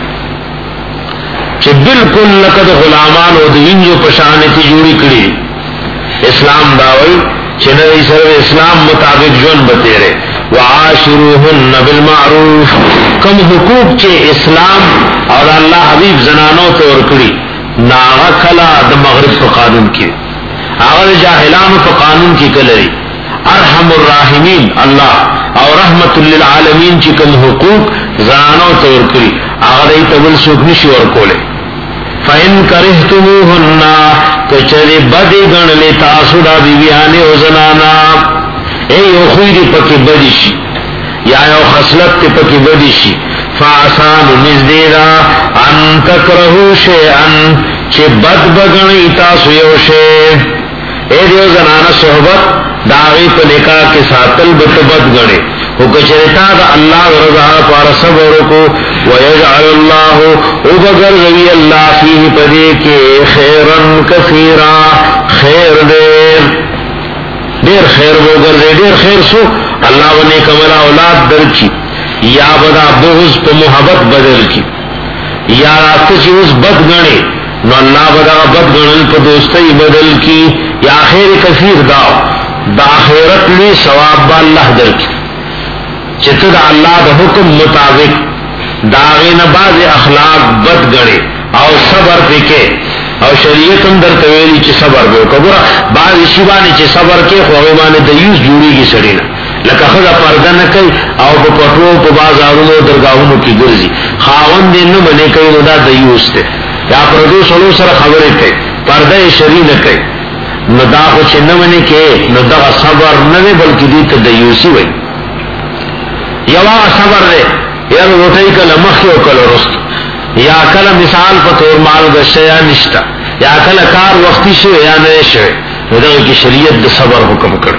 کہ بالکل لقد غلامان و دین جو پشانتی جوڑی کری اسلام داوئی چنئی سر اسلام مطابق جون بتیرے وعاشروهن بالمعروف کم حقوق چے اسلام اور اللہ حبیب زنانوں تو ورکڑی ناغا کلا دا مغرب پا قانون کی آغا جاہلان پا قانون کی کلری ارحم الراحمین اللہ اور رحمت للعالمین چی کم حقوق زنانوں تو ورکڑی آغا دی تبل سوکنشی ورکولے فَإِن كَرِهْتُمُوهُنَّ کچری بدی گن لی تاسودا بیبیانی و زنانا اے یو خویدی پکی بدیشی یا یو خصلت تی پکی بدیشی فَعَسَانُ نِزْدِيرا ان تکرہو شیئن چی بد بگنی تاسو یو شیئ اے دیو زنانا صحبت داغی پا نکاح کے ساتل بت بد گنے وہ کچرتا دا اللہ رضا پار صبر کو ویجعل اللہ ابگر روی اللہ فیہ پدے کے خیرن کثیرا خیر دیر دیر خیر وہ گردے دیر خیر سو اللہ ونے کملا اولاد در کی یا بدا بغض پا محبت بدل کی یا رات چیز بد گنے نو اللہ بدا بد گنل پا دوستی بدل کی یا خیر کثیر داو دا خیرت لی ثواب با اللہ در کی چتر اللہ دا حکم مطابق داغین باز اخلاق بد گڑے او صبر پکے او شریعت اندر تویلی چی صبر بے کبرا بعض شیبانی چی صبر کے خواہیمان دیوز جوڑی گی سڑینا لکہ خدا پردہ نکئی او پا پٹرو پا بازارونو درگاہونو کی گرزی خواہن دین نمانے کئی ندا دیوز تے یا پردو سلو سر خبرے تے پردہ شری نکئی ندا خوچ نمانے کے ندا صبر نوے بلکی دیتا دیوزی وئی یوا صبر دے یا روٹائی کل مخی و کل رست یا کل مثال پتور مال گشتا یا نشتا یا کل کار وقتی شو یا نئے شوئے ودغی کی شریعت دا صبر حکم کر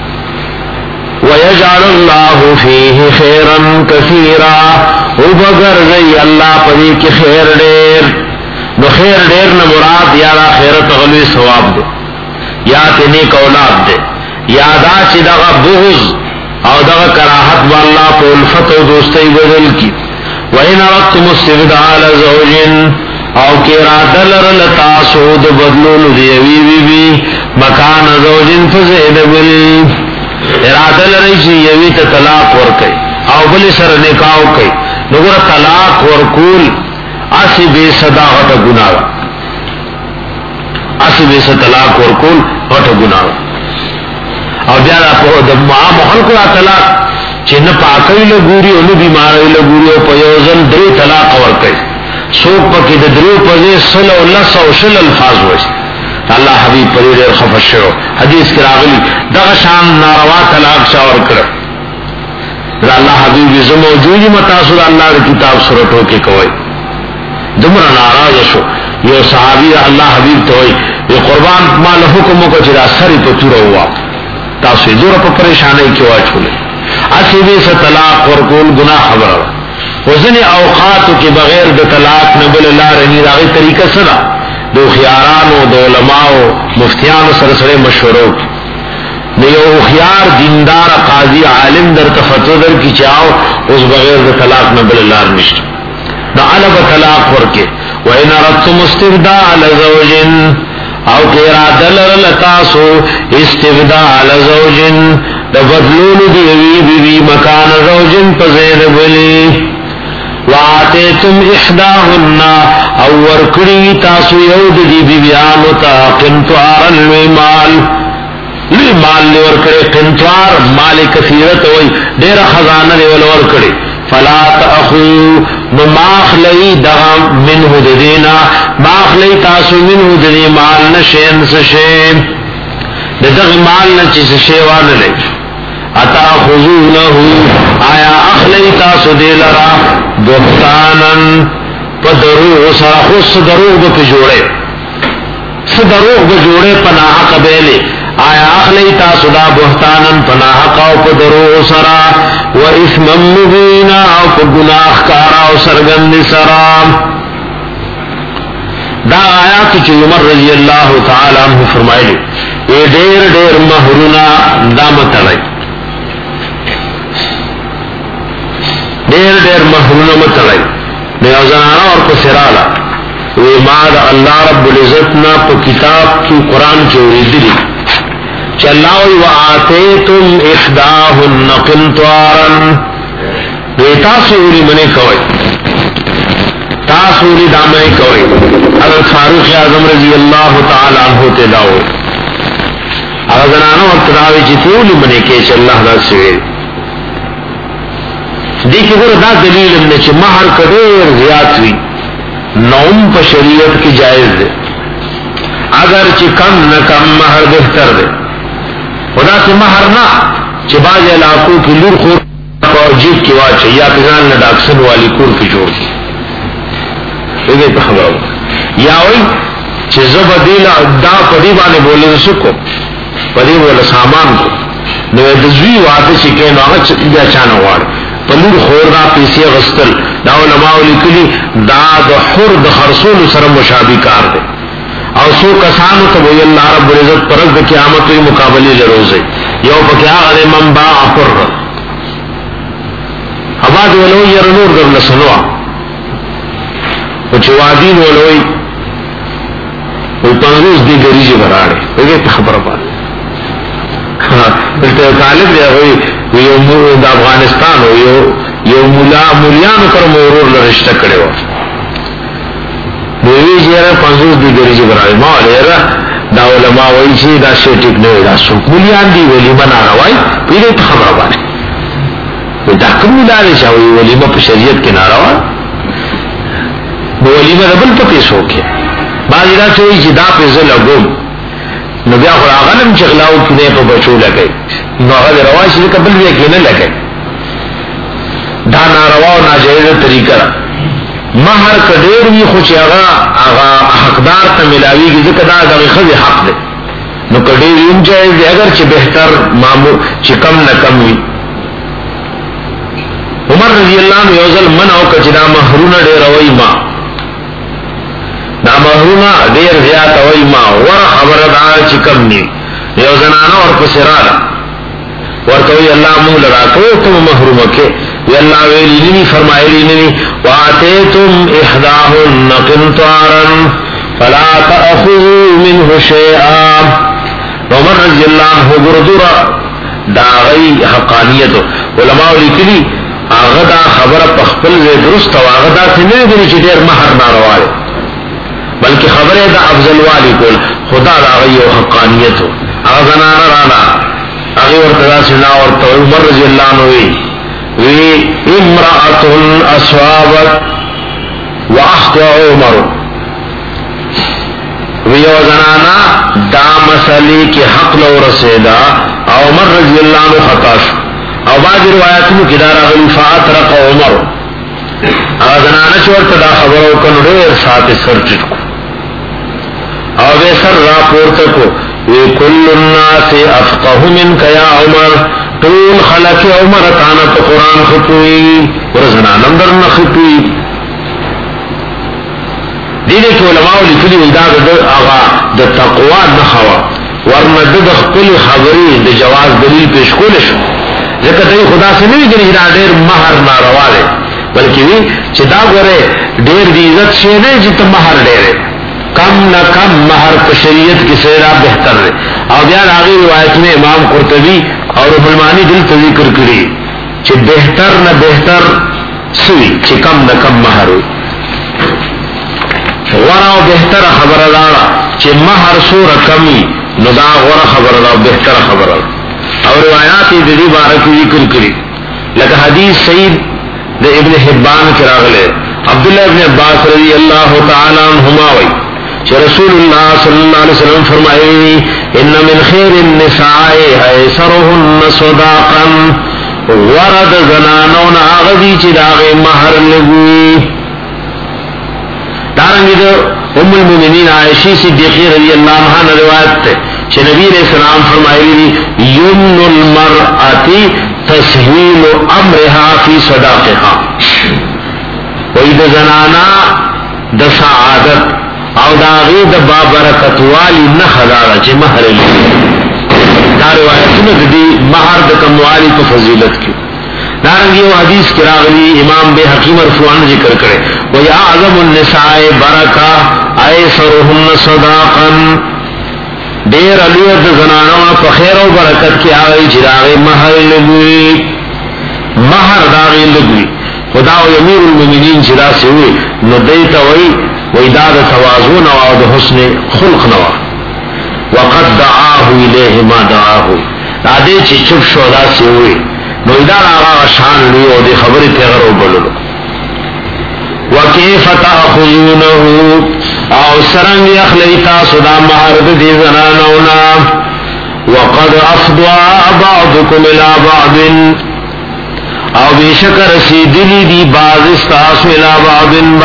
وَيَجْعَلُ اللَّهُ فِيهِ خَيْرًا كَثِيرًا وبگر زی اللہ پدی کی خیر دیر نو خیر دیر نہ مراد یا دا خیرت غلوی ثواب دو یا تنیک اولاد دے یا دا چی دغا بغض او دغا کراحت واللہ پا الفت و دوستی بدل کی وَإِنْ أَرَدْتُمُ اسْتِبْدَالَ زَوْجٍ او کی ارادہ لرل تاسود بدلول دیوی بی بی مکان زوجن فزید بل ارادہ لرئی چی یوی تا طلاق ورکی او بل سر نکاو کئی نگر طلاق ورکول اسی بے صداغت گناہ اسی بے صداغت طلاق ورکول غٹ گناہ او بیا دا د عام خلکو را طلاق چې نه پاکوي له ګوري او نه بیماروي له ګوري او په یو ځل درې طلاق ورکوي څوک پکې د درو په ځای سل او لس او شل الفاظ وایي الله حبیب پر ډېر خفه شو. حدیث کې راغلی دغه شان ناروا طلاق شاور کړ. دا الله حبیب زه موجودی متا سره الله د کتاب سره ټوکې کوي. دمر ناراض شو. یو صحابي الله حبیب ته وي یو قربان مال حکم کو چې دا سری په تور هوا تاسو دغه په پریشانای کې واچولې. اسی دې څه طلاق ورکول ګناه خبره. وزنی اوقاتو کې بغیر د طلاق نه بل لار نه راغی طریقه سره دو خيارانو د علماو مفتیانو سره سره مشورو نو یو خيار دیندار قاضي عالم در تفتو در کی چاو اوس بغیر د طلاق نه بل لار نشته. دا علب طلاق ورکه وان رتم استبدال زوج او کې اراده لرلتاسو استبدال زوج د بدلول دی وی بی بی مکان زوج پزید بلی واتیتم احداهن او ورکڑی تاسو یود دی بی بیانو تا قنطوارا لوی مال لوی مال لی ورکڑی قنطوار مال کثیرت ہوئی دیر خزانہ لی ورکڑی فلا تأخذو مماخ لئی دغم منہ دینا ماخ لئی تاسو منہ دی مال نشین سشین دغم مال نچی سشیوان لئی اتاخذونه آیا اخلی تاسو دی لرا بہتانن پا دروغ سرا خود دروغ با جوڑے دروغ با جوڑے پناہ قبیلے آیا اخلی تاسو دا بہتانن پناہ قاو پا دروغ سرا و اثمم مبینا او پا گناہ کارا و سرگند سرا. دا آیات چی عمر رضی اللہ تعالی عنہ فرمائے اے دیر دیر مہرنا دامت علی دیر دیر محرون متلائی نیا زنانا اور پسرالا وی ماد اللہ رب العزتنا پا کتاب کی قرآن چوری دلی چلاوی و آتیتم احداہن قنطوارا وی تاسولی منی کوئی تاسولی دامائی کوئی حضرت فاروق اعظم رضی اللہ تعالی عنہ تے داؤ اگر زنانا اور تداوی چیتیولی منی کے چل اللہ دا سویر دیکھیں گو دا دلیل امنے چھ مہر کدیر زیاد ہوئی نوم پا شریعت کی جائز دے اگر چھ کم نہ کم مہر بہتر دے خدا سے مہر نہ چھ باز علاقوں کی لور خور اور جیب کی واچے یا پزان نہ ڈاکسن والی کور کی جوڑ دی دیکھیں پہ خبر ہوگا یا ہوئی چھ زب دیلا دا پدی بانے بولے سکو پدی بولے سامان کو نوے دزوی واتے چکے نو آگا چکے چانا وار پلور خور دا پیسی غستل دا علماء لکلی دا دا خور دا خرسول سر مشابی کار دے او سو کسانو تبوی اللہ رب العزت پرک دا قیامتوی مقابلی لروزے یو پا کیا غلی من با پر حباد ولوی یرنور در لسنوا وچوادین ولوی وی پانگوز دی گریجی براڑے ویگے پہ خبر بات بلتے طالب دے ہوئی یو دا افغانستان ہو یو یو مولا مولیانو کر مورور لرشتہ کڑے ہو مولی جیرہ پانزوز دی گریجی برائی مولی ایرہ دا علماء وی چی دا شیٹک نوی دا سوک مولیان دی ولیمہ ناروائی پیلے پا خبر بانے وی دا کم مولا دے چاوی ولیمہ پا شریعت کے ناروائی ولیمہ دا بل پا پیس ہو کے بعضی دا چوئی چی دا پیسے لگوم نو بیا خور آغنم چغلاو کنے پا بچو لگئی نو آغا روائی سے قبل بھی اکینے لگئی دا نارواو ناجائز طریقہ مہر کدیر بھی خوچ آغا آغا حقدار تا ملاوی گی ذکر دا دا خود حق دے نو کدیر ام جائز دے اگر چی بہتر معمول چی کم نہ کم ہوئی. عمر رضی اللہ عنہ یوزل منعو کچی دا محرون دے روئی ما دا محرونا دیر زیادہ ہوئی ما ور خبر دا چی کم نی یو زنانا اور پسرالا ورکوی اللہ مول راکو تم محروم کے یا اللہ ویلی نی فرمائلی نی وآتیتم احداہن قنطارا فلا تأخذوا منه شیئا. عمر رضی اللہ عنہ گردورا دا غی حقانیتو علماء لکلی آغدا خبر پخپل زی درست و آغدا تنوی دنی چی دیر مہر ناروالے بلکہ خبر دا افضل والی کول خدا دا غی و حقانیتو آغدنانا رانا اغی ورتدا سنا ورطا عمر رضی اللہ عنہ وی وی امرأت اسوابت و اخت عمر ویو زنانا دا مسئلے کی حق لو رسیدا او عمر رضی اللہ عنہ خطا شو او بعض روایتوں کی دارا غلیفات رق عمر او زنانا چورتا دا خبرو کنو دیر ساتھ سر چٹکو او بے سر راپورتا کو وی کل الناس افقہ منک یا عمر طول خلق عمر تانا تو قرآن خطوئی ورزنان اندر نخطوئی دینے کی علماء لکلی وداغ در آغا در تقوی نخوا ورنہ در خپل خبری در جواز دلیل پیش کولش ذکر تی خدا سے نہیں جنہی دا دیر مہر ناروا دے بلکہ وی چی دا گورے دیر دی عزت شے دے جتا مہر دے رے کم نہ کم مہر پشریت کی سیرہ بہتر دے اور بیان آغی روایت میں امام قرطبی اور ملمانی دل تذکر کری چی بہتر نہ بہتر سوی چی کم نہ کم مہر ہوئی غورا و بہتر خبر دارا چی مہر سو رکمی ندا غورا خبر دارا بہتر خبر دارا اور روایات دی بارک ذکر کری لکہ حدیث سید دے ابن حبان کی راغلے عبداللہ ابن عباس رضی اللہ تعالی عنہما وی چی رسول اللہ صلی اللہ علیہ وسلم فرمائے ان من خیر النساء ایسرہن صداقا ورد زنانون آغذی چی داغ مہر لگوی دارنگی دو ام المومنین عائشی صدیقی رضی اللہ عنہ روایت تے کہ نبی علیہ السلام فرمائی دی یمن المرأتی تسہیل امرها فی صداقها وی دا زنانا دا سعادت او دا غید بابرکت والی نخدارا چی مہر لی دا روایتون دی مہر دا کموالی تو فضیلت کی دارنگی و حدیث کی راغلی امام بے حقیم مرفوعاً ذکر کرے وَيَا أَعْظَمُ النِّسَاءِ بَرَكَةً أَيْسَرُهُنَّ صَدَاقًا دیر علیت زنانوں پا خیر و برکت کی آگئی چراغی مہر لگوی مہر داغی لگوی خدا و امیر المومنین چرا سے ہوئی ندیتا وی ویداد توازون و دا حسن خلق نوا وقد دعاہو الیہ ما دعاہو دادے چی چپ شودا سے ہوئی نویدار آغا شان لیو دی خبری تیغر و بللو وَكَيْفَ تَأْخُذُونَهُ او سرنگ اخلیتا صدا مہرد دی زنانونا وَقَدْ أَفْضَى بَعْضُكُمْ إِلَى بَعْضٍ او بیشک رسیدلی دی بعض استاس إِلَى بَعْضٍ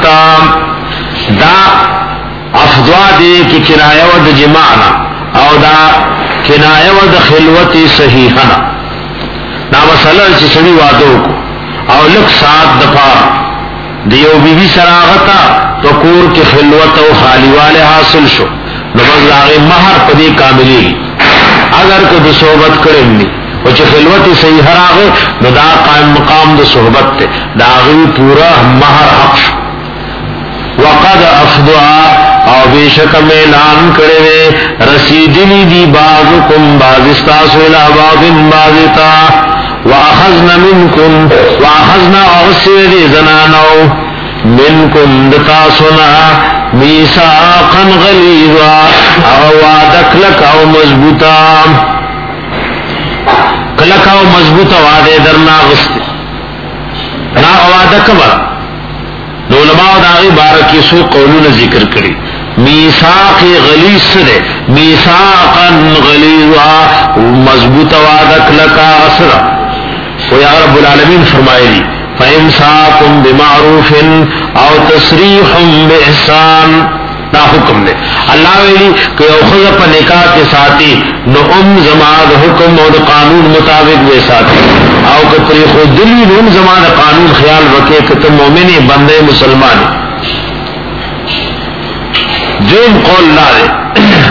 بعضتا دا افضوا دی کی کنایہ ود جمعنا او دا کنایہ ود خلوت صحیحنا نا مسئلہ چی سڑی وادو کو او لک سات دفع دیو بی بی سراغتا تو کور کی خلوت و خالی والے حاصل شو نماز لاغی مہر پدی کاملی اگر کو دو صحبت کرنی وچی خلوتی صحیح حراغی نو دا قائم مقام دو صحبت تے داغی پورا مہر حق شو وقد افضعا او بیشکم اعلان کرے رسیدنی دی بعضکم بعضستاسو الى بعض بعضتا وَأَخَذْنَ مِنْكُمْ وَأَخَذْنَ أَغْسِرِ زَنَانَوْ مِنْكُمْ دَتَاسُنَا مِيثَاقًا غَلِيظًا وعدک لکا و مضبوطا کلکا و مضبوطا وعدے در ناغستے نا وعدک بر علماء داغی بارکی سو قولون ذکر کری میثاق غلیظ سرے میثاقا غلیظا مضبوطا وعدک لکا اثرا و یا رب العالمین فرمائے دی فَإِمْسَاكُمْ بِمَعْرُوفٍ او تَصْرِيحٌ بِإِحْسَانٍ دا حکم دے اللہ ویلی کہ او خود پا نکاح کے ساتھی نو ام زمان حکم اور قانون مطابق وے ساتھی او کتری خود دلی نو ام زمان قانون خیال رکھے کہ تم مومنی بندے مسلمانی جیم قول لا دے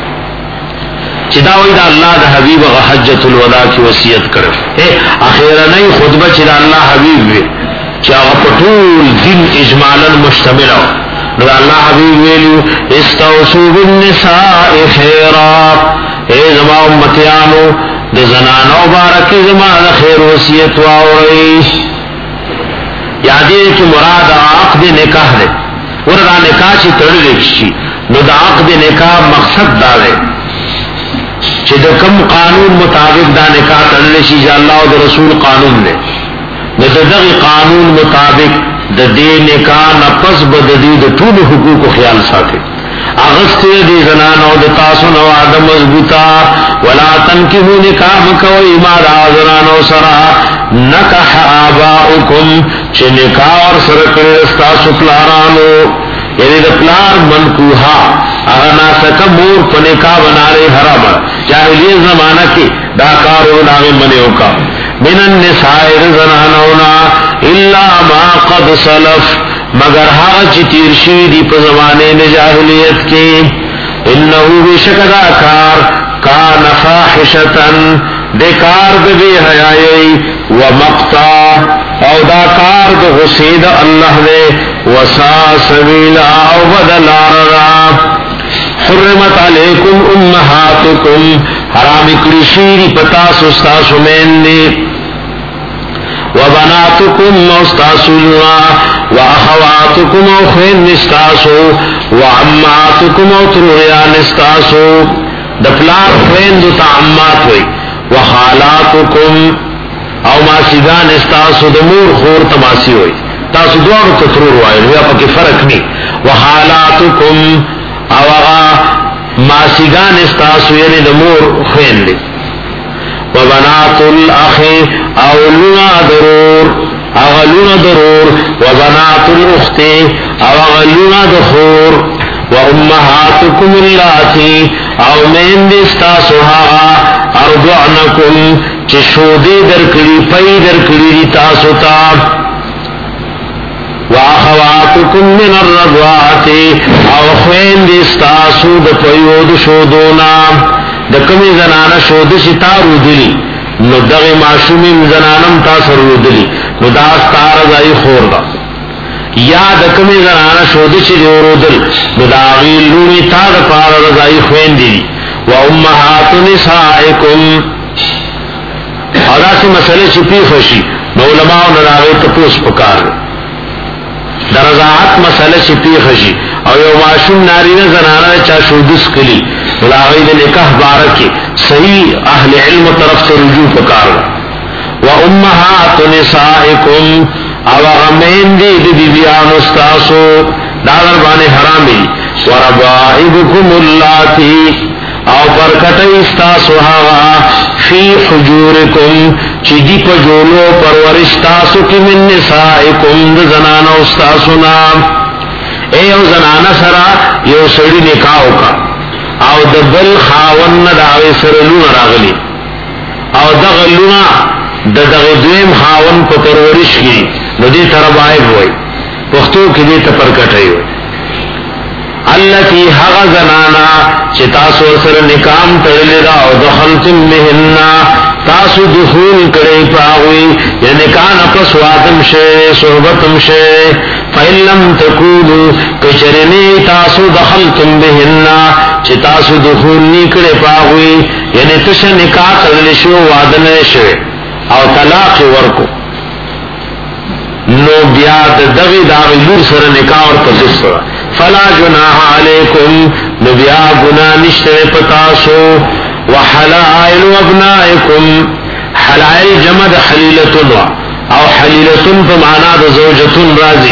چداوی دا اللہ دا حبیب غا حجت الوداع کی وصیت کرو اے اخیرہ نہیں خطبہ چدا اللہ حبیب وی چاہا پٹول دن اجمالا مشتمل ہو دا اللہ حبیب ویلیو استوسو بالنساء خیرا اے زما امتیانو دا زنانو بارکی زما دا خیر وصیت واوری یادی کہ مراد عقد نکاح دے وردا نکاح چی تردک چی نو دا عقد نکاح مقصد دا دے چی دا کم قانون مطابق دا نکاح تردک چی جا اللہ و دا رسول قانون دے نو دا دغی قانون مطابق دا دے نکاح نپس بددی دا طول حقوق و خیال ساتھے اغسطی دی زنانو د تاسو نو آدم مضبوطا ولا تنکحو نکاح مکوئی ما دا زنانو سرا نکح آباؤکم چه نکاح ور سرکڑی استاسو پلارانو یعنی دا پلار منکوحا اغنا سکا مور پنکاح بنارے حرام جاہلی زمانہ کی دا کارو ناغی منیو کا من النسائر زنانونا الا ما قد سلف مگر ہاں چی تیر شیدی پا زمانے میں جاہلیت کی انہو بشکدا کار کان فاحشتن دے کار بے حیائی و مقتا او دا کار دا غسید اللہ دے وسا سبیلا او بدلار را حرمت علیکم امہاتکم حرام اکڑی شیدی پتا سستا سمین دی وبناتكم مستاسلنا واخواتكم اخوين نستاسو وعماتكم وترغيان نستاسو دپلار خوين دو تعمات ہوئی وخالاتكم او ماسیگان نستاسو دمور خور تماسی ہوئی تاسو دوارو تطرور ہوئی یا پاکی فرق نہیں وخالاتكم او اغا ماسیگان نستاسو یعنی دمور خوين دی وبنات الاخی اولونا ضرور اغلونا ضرور وبنات الاختی اغلونا دخور وامہاتکم اللاتی او مین دستاسوها ارضعنکم چشودی درکلی پی درکلی دی تاسوتا واخواتکم من الرضواتی او خوین دستاسو دپیود شودونا دکمی زنانا شود شتا رودلی نو دغی معشومی زنانم تا سر رودلی نو داس تا رضائی خور دا یا دکمی زنانا شود شی دیو رودل نو داغی لونی تا دا پار رضائی خوین دی و امہات نسائکم اور ایسی مسئلے چی پی خوشی نو علماء نراغی تپوس پکار در رضاعت مسئلے چی پی خوشی او یو معشوم نارین زنانا چا شودس کلی ملاغی دے نکاح بارکی صحیح اہل علم طرف سے رجوع پکار و امہات نسائکم او غمین دی دی بیبیان استاسو دادر بانے حرامی و ربائبکم اللاتی او پرکتی استاسو ہوا فی حجورکم چی دی پجولو پرورستاسو کی من نسائکم دی زنانا استاسو نام اے او زنانا سرا یو سڑی نکاحو کا او دبل خاون داوی سرلون راغلی او دغلونا دغدویم خاون پا پرورش کی نو دی تربائب ہوئی پختو کی دی تپرکٹائی ہوئی اللتی حق زنانا چی تاسو سر نکام تڑلی دا او دخلتم بہننا تاسو دخول کڑی پاوی یا نکان اپس واتم شے صحبتم شے فَإِن لَمْ تَكُونُوا کچرنی تاسو دخلتم بہننا چی تاسو دخول نیکڑے پاوی یعنی تش نکاح تڑلی شو وادن شو او طلاق ورکو نو بیاد دغی داغی لور سر نکاح اور پسس سر فلا جناح علیکم نو بیا گناہ نشتر پتاسو وحلائل ابنائکم حلائل جمد حلیلتن او حلیلتن پا معنی دا زوجتن رازی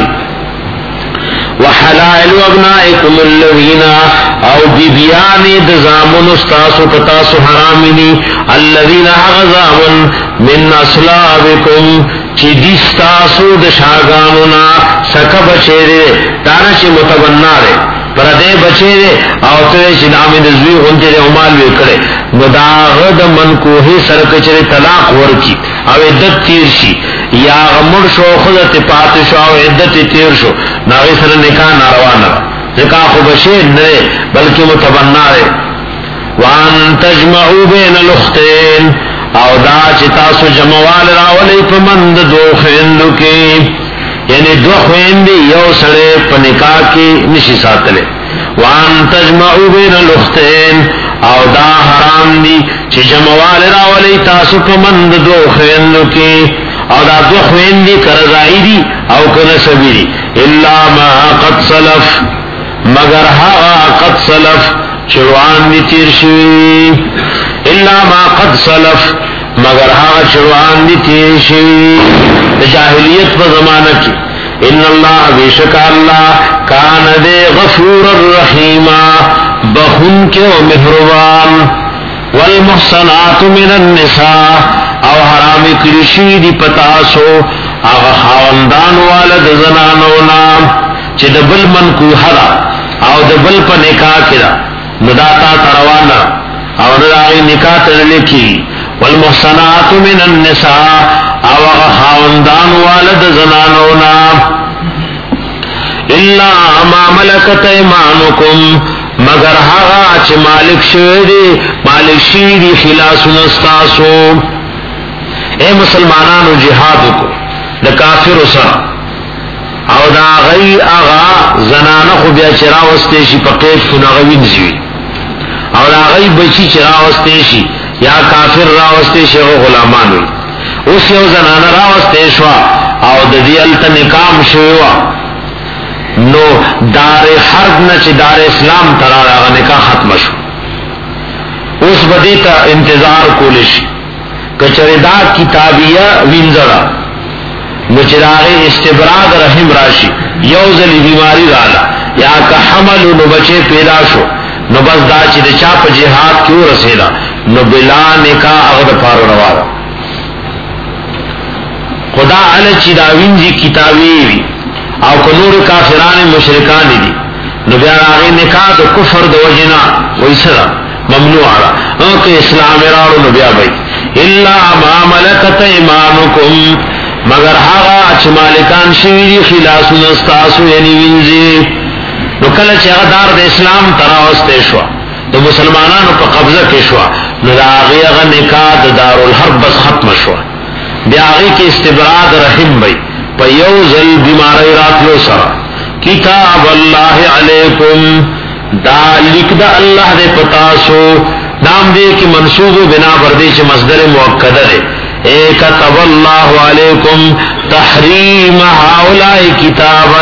وحلائل ابنائکم الذین او بیبیان دزامن استاسو پتاسو حرامنی الذین اغزامن من اصلابکم چی دیستاسو دشاگانونا سکا بچے دے دانا چی متبنا دے پردے بچے دے او ترے چی نامی دزوی غنچے دے عمال بے کرے مداغد منکوہی سرکچرے طلاق ورکی او عدت تیر شی یا غمر شو خودت پات شو او عدت تیر شو ناغی سر نکاح ناروانا نکاح خو بشیر نرے بلکہ متبنا دے وان تجمعو بین الاختین او دا چی تاسو جموال راولی پا مند دو خویندو کی یعنی دو خویندی یو سڑے پا نکاح کی نشی ساتلے وان تجمعو بین الاختین او دا حرام دی چی جموال راولی تاسو پا مند دو خویندو کی او دا دو خویندی کرزائی دی او کنسبی دی الا ما قد سلف مگر ها قد سلف چروان دی تیر شوی الا ما قد سلف مگر ها چروان دی تیر شوی جاہلیت پا زمانہ کی ان اللہ بیشک اللہ کان دے غفور الرحیم بخون کے و مہربان والمحصنات من النساء او حرام کرشی دی پتاسو اغا خاوندان والد زنانونا چی دبل منکوح دا او دبل پا نکاح کدا نداتا تروانا او نداغی نکاح تنلکی والمحصنات من النساء او اغا خاوندان والد زنانونا الا ما ملکت ایمانکم مگر هغه چې مالک شوی دی مالک شوی دی خلاص نستاسو اے مسلمانانو جهاد کو د کافر سره او دا غي هغه زنانه خو بیا چرا واستې شي په کیف کو نغوین شي او دا غي بچی چرا واستې شي یا کافر را واستې شي غلامان وي اوس یو زنانه را واستې شو او د دې الته نکام شوی نو دار حرب نہ چی دار اسلام ترا نکاح ختم شو اس بدی تا انتظار کولش کچریدا کتابیہ وینزرا نو چراغ استبراغ رحم راشی یوزلی بیماری رالا یا کا حمل نو بچے پیدا شو نو بس دا چی دا چاپ جہاد کیوں رسیدا نو بلا نکاح اغد پارو روارا خدا علی چی دا وینزی کتابی او کنور کافران مشرکان دی نو بیا راغی نکاح دو کفر دو وجنا ویسرا ممنوع را او که اسلام راڑو نو بیا بھئی الا ما ملکت ایمانکم مگر حقا چه مالکان شویدی خلاص نستاسو یعنی وینزی نو کل چه اغدار دا اسلام تراوستے شوا دو مسلمانانو پا قبضہ کے شوا نو دا آغی اغا نکاح دا دار الحرب بس ختم شوا بیا آغی کے استبراد رحم بھئی پیوزل بیماری راتلو سرا کتاب اللہ علیکم دا لکھ دا اللہ دے پتاسو نام دے کی منصوب و بنا بردے چھ مصدر موقع دے اے کتب اللہ علیکم تحریم ہاولائی کتابا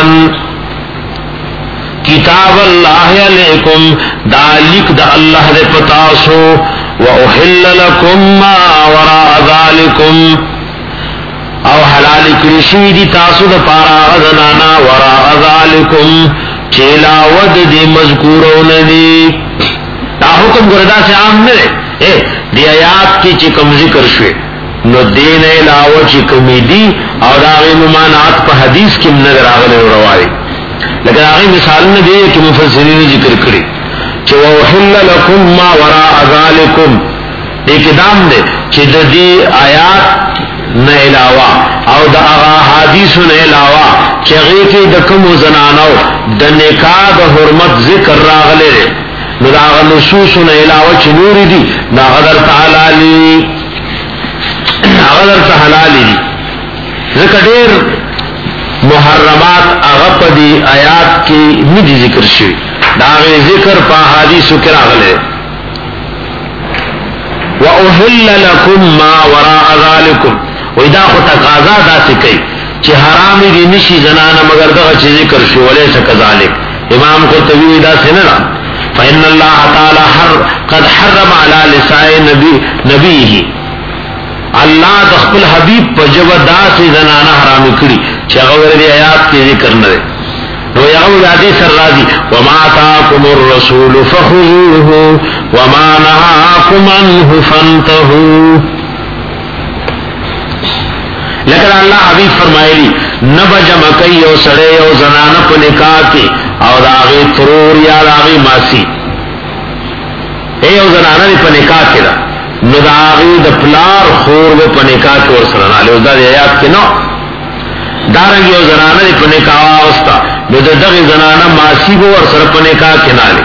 کتاب اللہ علیکم دا لکھ دا اللہ دے پتاسو وَأُحِلَّ لَكُمْ مَا وَرَاءَ ذَلِكُمْ او حلال کرشی دی تاسو دا پارا غزنانا وراء ذالکم چیلا ود دی مذکورون دی تا حکم گردہ سے عام نرے اے دی آیات کی چکم ذکر شوئے نو دین علاوہ چکمی دی اور آغی ممانعات پا حدیث کم نگر آغلے روائی لیکن آغی مثال نے دی کہ مفسرین ذکر کری چو وحل لکم ما وراء ذالکم ایک دام دے چی دی آیات نہ علاوہ او دا اغا حدیث نہ علاوہ چغی کی دکم و زنانو دا نکاح دا حرمت ذکر راغلے رے نو دا اغا نصوص نہ علاوہ چنوری دی دا غدر تعالی غدر تعالی دی ذکر دیر محرمات اغا پا دی آیات کی ندی ذکر شوی دا اغی ذکر پا حدیث کے راغلے وَأُحِلَّ لَكُمْ مَا وَرَاءَ ذَلِكُمْ ویدا خو تقاضا دا سکی چی حرامی دی نشی زنانا مگر دا چی ذکر شو ولیسا کذالک امام قرطبی ویدا سننا فإن اللہ تعالی حر قد حرم علی لسائی نبی نبیہی اللہ دخل حبیب پا جب دا سی زنانا حرامی کری چی غور دی آیات کی ذکر نرے نو یغو یادی سر راضی وما تاکم الرسول فخذوه وما نهاکم عنہ فانتہو لیکن اللہ حبیب فرمائے لی نبا جمع کئی یو سڑے یو زنانا پا نکاح کی او داغی ترور یا داغی ماسی اے یو زنانا دی پا نکاح کی دا نو داغی دا پلار خور و پا نکاح کی ورسرنا لی دا دی آیات کی نو دارنگ یو زنانا دی پا نکاح آوستا نو دا دغی زنانا ماسی و ورسر پا نکاح کی نالی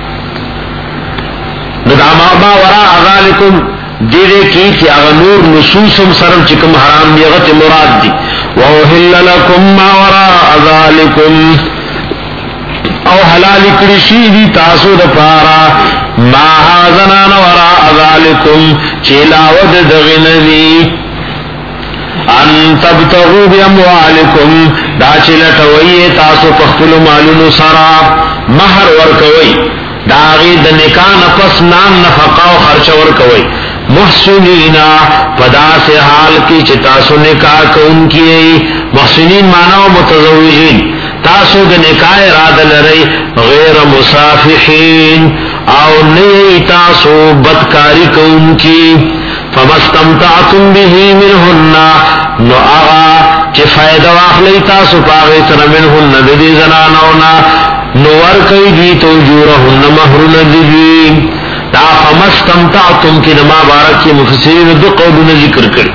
نو دا ما ورا اغالکم دیدے کی کہ اگر نور نصوصم سرم چکم حرام دیغت مراد دی وَأُحِلَّ لَكُمْ مَا وَرَاءَ ذَلِكُمْ او حلال کرشی دی تاسو دا پارا ما حازنان وراء ذَلِكُمْ چیلاود دغن دی ان تبتغو بی اموالکم دا چلٹوئی تاسو پختل مالون سرا مہر ورکوئی دا غید نکان پس نام نفقا و خرچ ورکوئی محسنین پدا سے حال کی چی تاسو نکاح کون کی محسنین مانا و متزوجین تاسو د نکاح ارادہ لرئی غیر مصافحین او نئی تاسو بدکاری کون کی فمستمتعتم به منهن نو آغا چی فائدہ واخلی تاسو پاغی سر منهن دی زنانونا نو ورکی دی توجورهن مہرن دی دا فمستمتعتم کی نما بارکی مفسرین دو قولون ذکر کر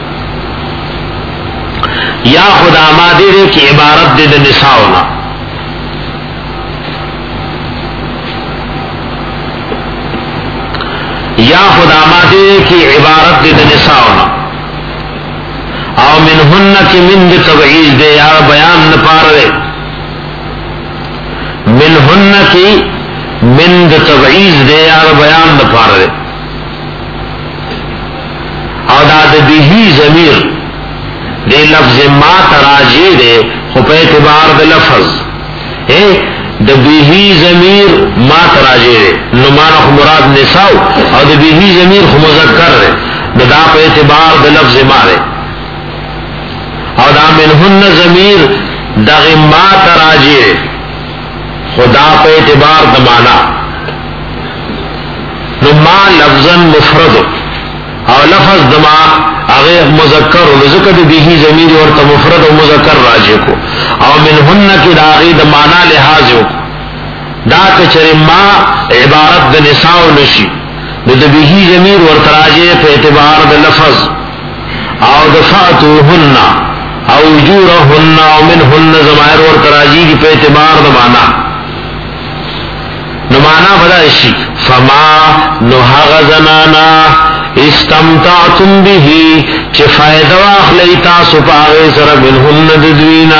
یا خدا ما دے دے کی عبارت دے دے نساؤنا یا خدا ما دے کی عبارت دے دے نساؤنا او منہن کی من دے تبعیز دے یا بیان نپار دے منہن کی من دے تبعیز دے یا بیان نپار دے او دا دے بیہی ضمیر دے لفظ ما تراجی دے خوب اعتبار دے لفظ اے دے بیہی ضمیر ما تراجی دے نمانا خو مراد نساو او دے بیہی ضمیر خو مذکر دے دا پہ اعتبار دے لفظ ما دے او دا منہن ضمیر دا ما تراجی دے خدا پہ اعتبار دمانا نما لفظا مفرد او لفظ دما اغیر مذکر و ذکر بیہی ضمیر ورطا مفرد و مذکر راجع کو او منہن کی دا اغیر دمانا لحاظ ہو دا کچر ما عبارت دا نساء نشی دا بیہی ضمیر ورطا راجع پہ اعتبار دا لفظ او دفعتوہن او اجورہن او منہن زمائر ورطا راجع پہ اعتبار دمانا نمانا بدا اشی فما نحغ زنانا استمتعتم به چه فائدہ واخلی تاسو پاغی سر منہن ددوینا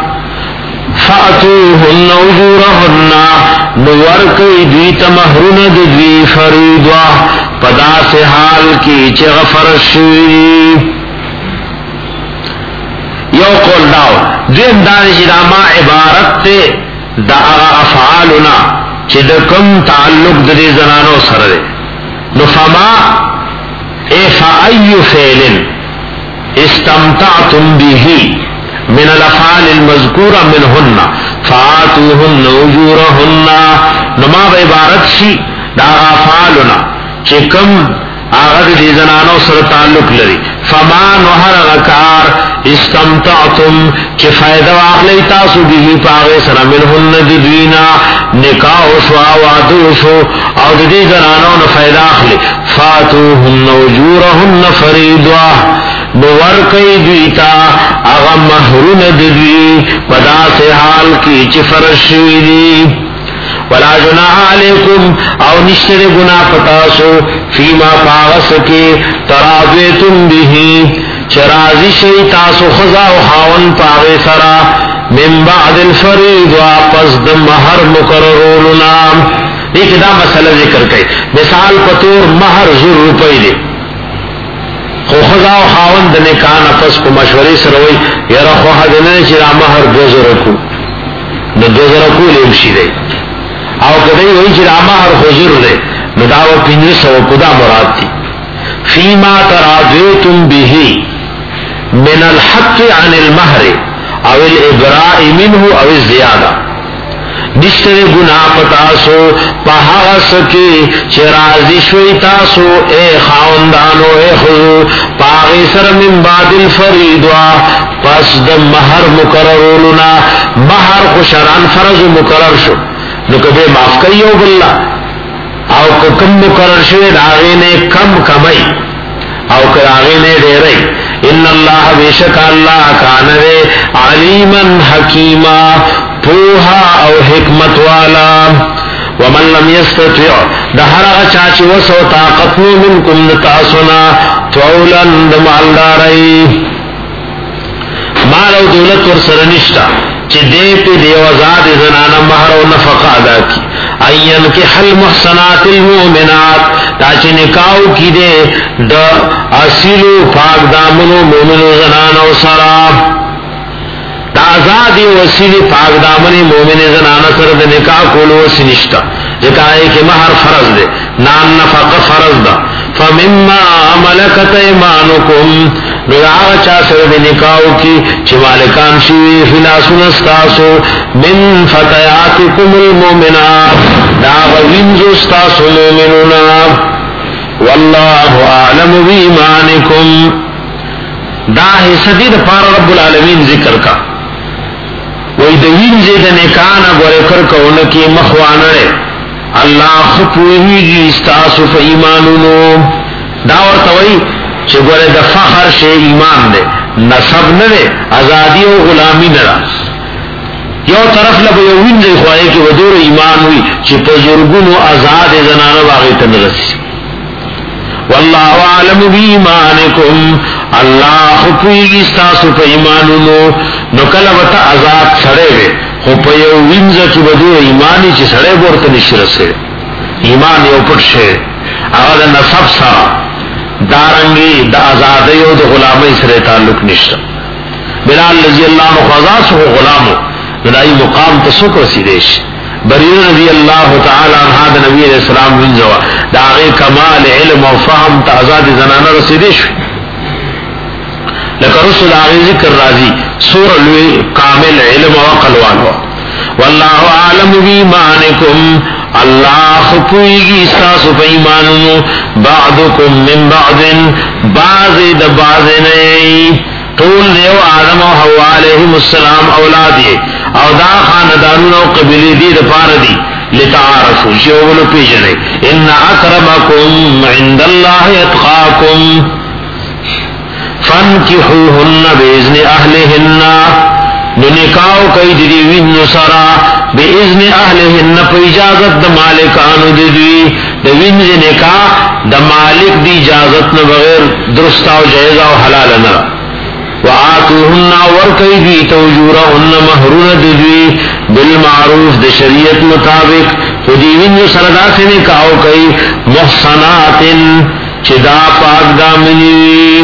فأتوہن اجورہن نورکی دیت مہرن ددوی فریدوا پدا سے حال کی چه غفر شوی یو قول داو دیم دانشی دا ما عبارت تے دا افعالنا چه دا کم تعلق ددی زنانو سر دے نفما اے فأي فعل استمتعتم به من الافعال المذکورہ منہن فآتوہن اجورہن نما عبارت شی دا افعالنا چکم آغد دی زنانو سر تعلق لری فما نہر غکار استمتعتم چی فائدہ واقلی تاسو بھی پاغی سر منہن ددوینا نکاح شو آوادو شو او دی زنانو نفائدہ اخلی فاتوہن اجورہن فریدوا نورکی دویتا اغا مہرون ددوی پدا سے حال کی چی فرشوی دی ولا جناح علیکم او نشتر گناہ پتاسو فیما پاغس کے تراضیتم بھی چرازی شئی تاسو خزا و خاون پاغی سرا من بعد الفرید واپس دم مہر مقررولنا دیکھ دا مسئلہ ذکر کئی مثال پتور مہر زر روپئی دے خو خزا و خاون دنے کانا پس کو مشوری سروئی یرا خواہ دنے چرا مہر دوزر رکو نو دوزر رکو لیمشی دے او کدی وی چې مہر حضور دے نو دا و پنځه سوه کدا مراد دي فيما تراضيتم به من الحق عن المهر او الابراء منه او الزياده نشتر گناہ پتاسو پہاس کی چرازی شوی تاسو اے خاندانو اے خضو پاغی سر من بعد الفریدوا پس دم مہر مقررولنا مہر خوشران فرض مقرر شو نو کبھی معاف کریو باللہ او کم مقرر شوید آغی نے کم کمی او کر آغی نے دے رئی ان اللہ بیشک اللہ کانوے علیما حکیما پوہا او حکمت والا ومن لم يستطيع دہر چاچی وسو طاقت منکم نتاسنا تولا دمالدارئی مال او دولت ورسرنشتا چی دے پی دیوزاد زنانا مہر و نفقہ ادا کی این کے حل محسنات المومنات تاچی نکاو کی دے دا اصیلو پاک دامنو مومنو زنانا و سراب دا آزادی و اصیلی پاک دامنی مومن زنانا سر دا نکاو کولو سنشتا ذکر آئے کہ مہر فرض دے نان نفقہ فرض دا فمما ملکت ایمانکم نگاہ چا سر دے نکاو کی چی مالکان شیوی فلاسون استاسو من فتیاتکم المومنات دا غوینزو استاسو مومنونا واللہ اعلم بیمانکم دا حصہ دی دا پار رب العالمین ذکر کا وی دا وینزی دا نکانا گورے کرکونکی مخوانرے اللہ خپوہی گی استاسو فا ایمانونو دا ورطوئی چه گوره دا فخر شے ایمان دے نصب ندے ازادی و غلامی ندا یو طرف لبا یو وینزی خواہی که ودور ایمان ہوئی چه پزرگون و ازاد زنان باغیتن رسی واللہ عالم بی ایمانکم اللہ خپویگی ستاسو پا ایمانونو نکلبتا ازاد سڑے وے خو یو وینزی کی ودور ایمانی چه سڑے بورتا نشرسے ایمان یو پٹ شے اگر نصب سا دارنگی دا آزادی و دا غلامی سرے تعلق نشتا بلال رضی اللہ عنہ خوازا سو غلامو ندائی مقام تسک رسیدیش بریر رضی اللہ تعالی عنہ دا نبی علیہ السلام منزوا دا آغی کمال علم و فهم تا آزاد زنانہ رسیدیش لکہ رسول آغی ذکر رازی سور الوی کامل علم و قلوان واللہ عالم بیمانکم اللہ خپویگی استاسو پا ایمانونو بعضکم من بعض بعض دا بعض نئی طول دیو آدم و حوا علیہم السلام اولادی او دا خاندانون و قبلی دی دا پار دی لتعارفو شیوولو پیجنے ان اکرمکم عند اللہ اتقاکم فانکحوہن بیزن اہلہن ننکاو کئی دی وین سرا بے اذن اہلہن پا اجازت دا مالکانو دی دی دا وین دی نکاح دا مالک دی اجازت نا بغیر درستا و جائزہ و حلال نا وآتوہن ورکی دی توجورہن محرون دی دی بالمعروف دا شریعت مطابق تو دی وین سردا سے نکاو کئی محسنات چدا پاک دامنی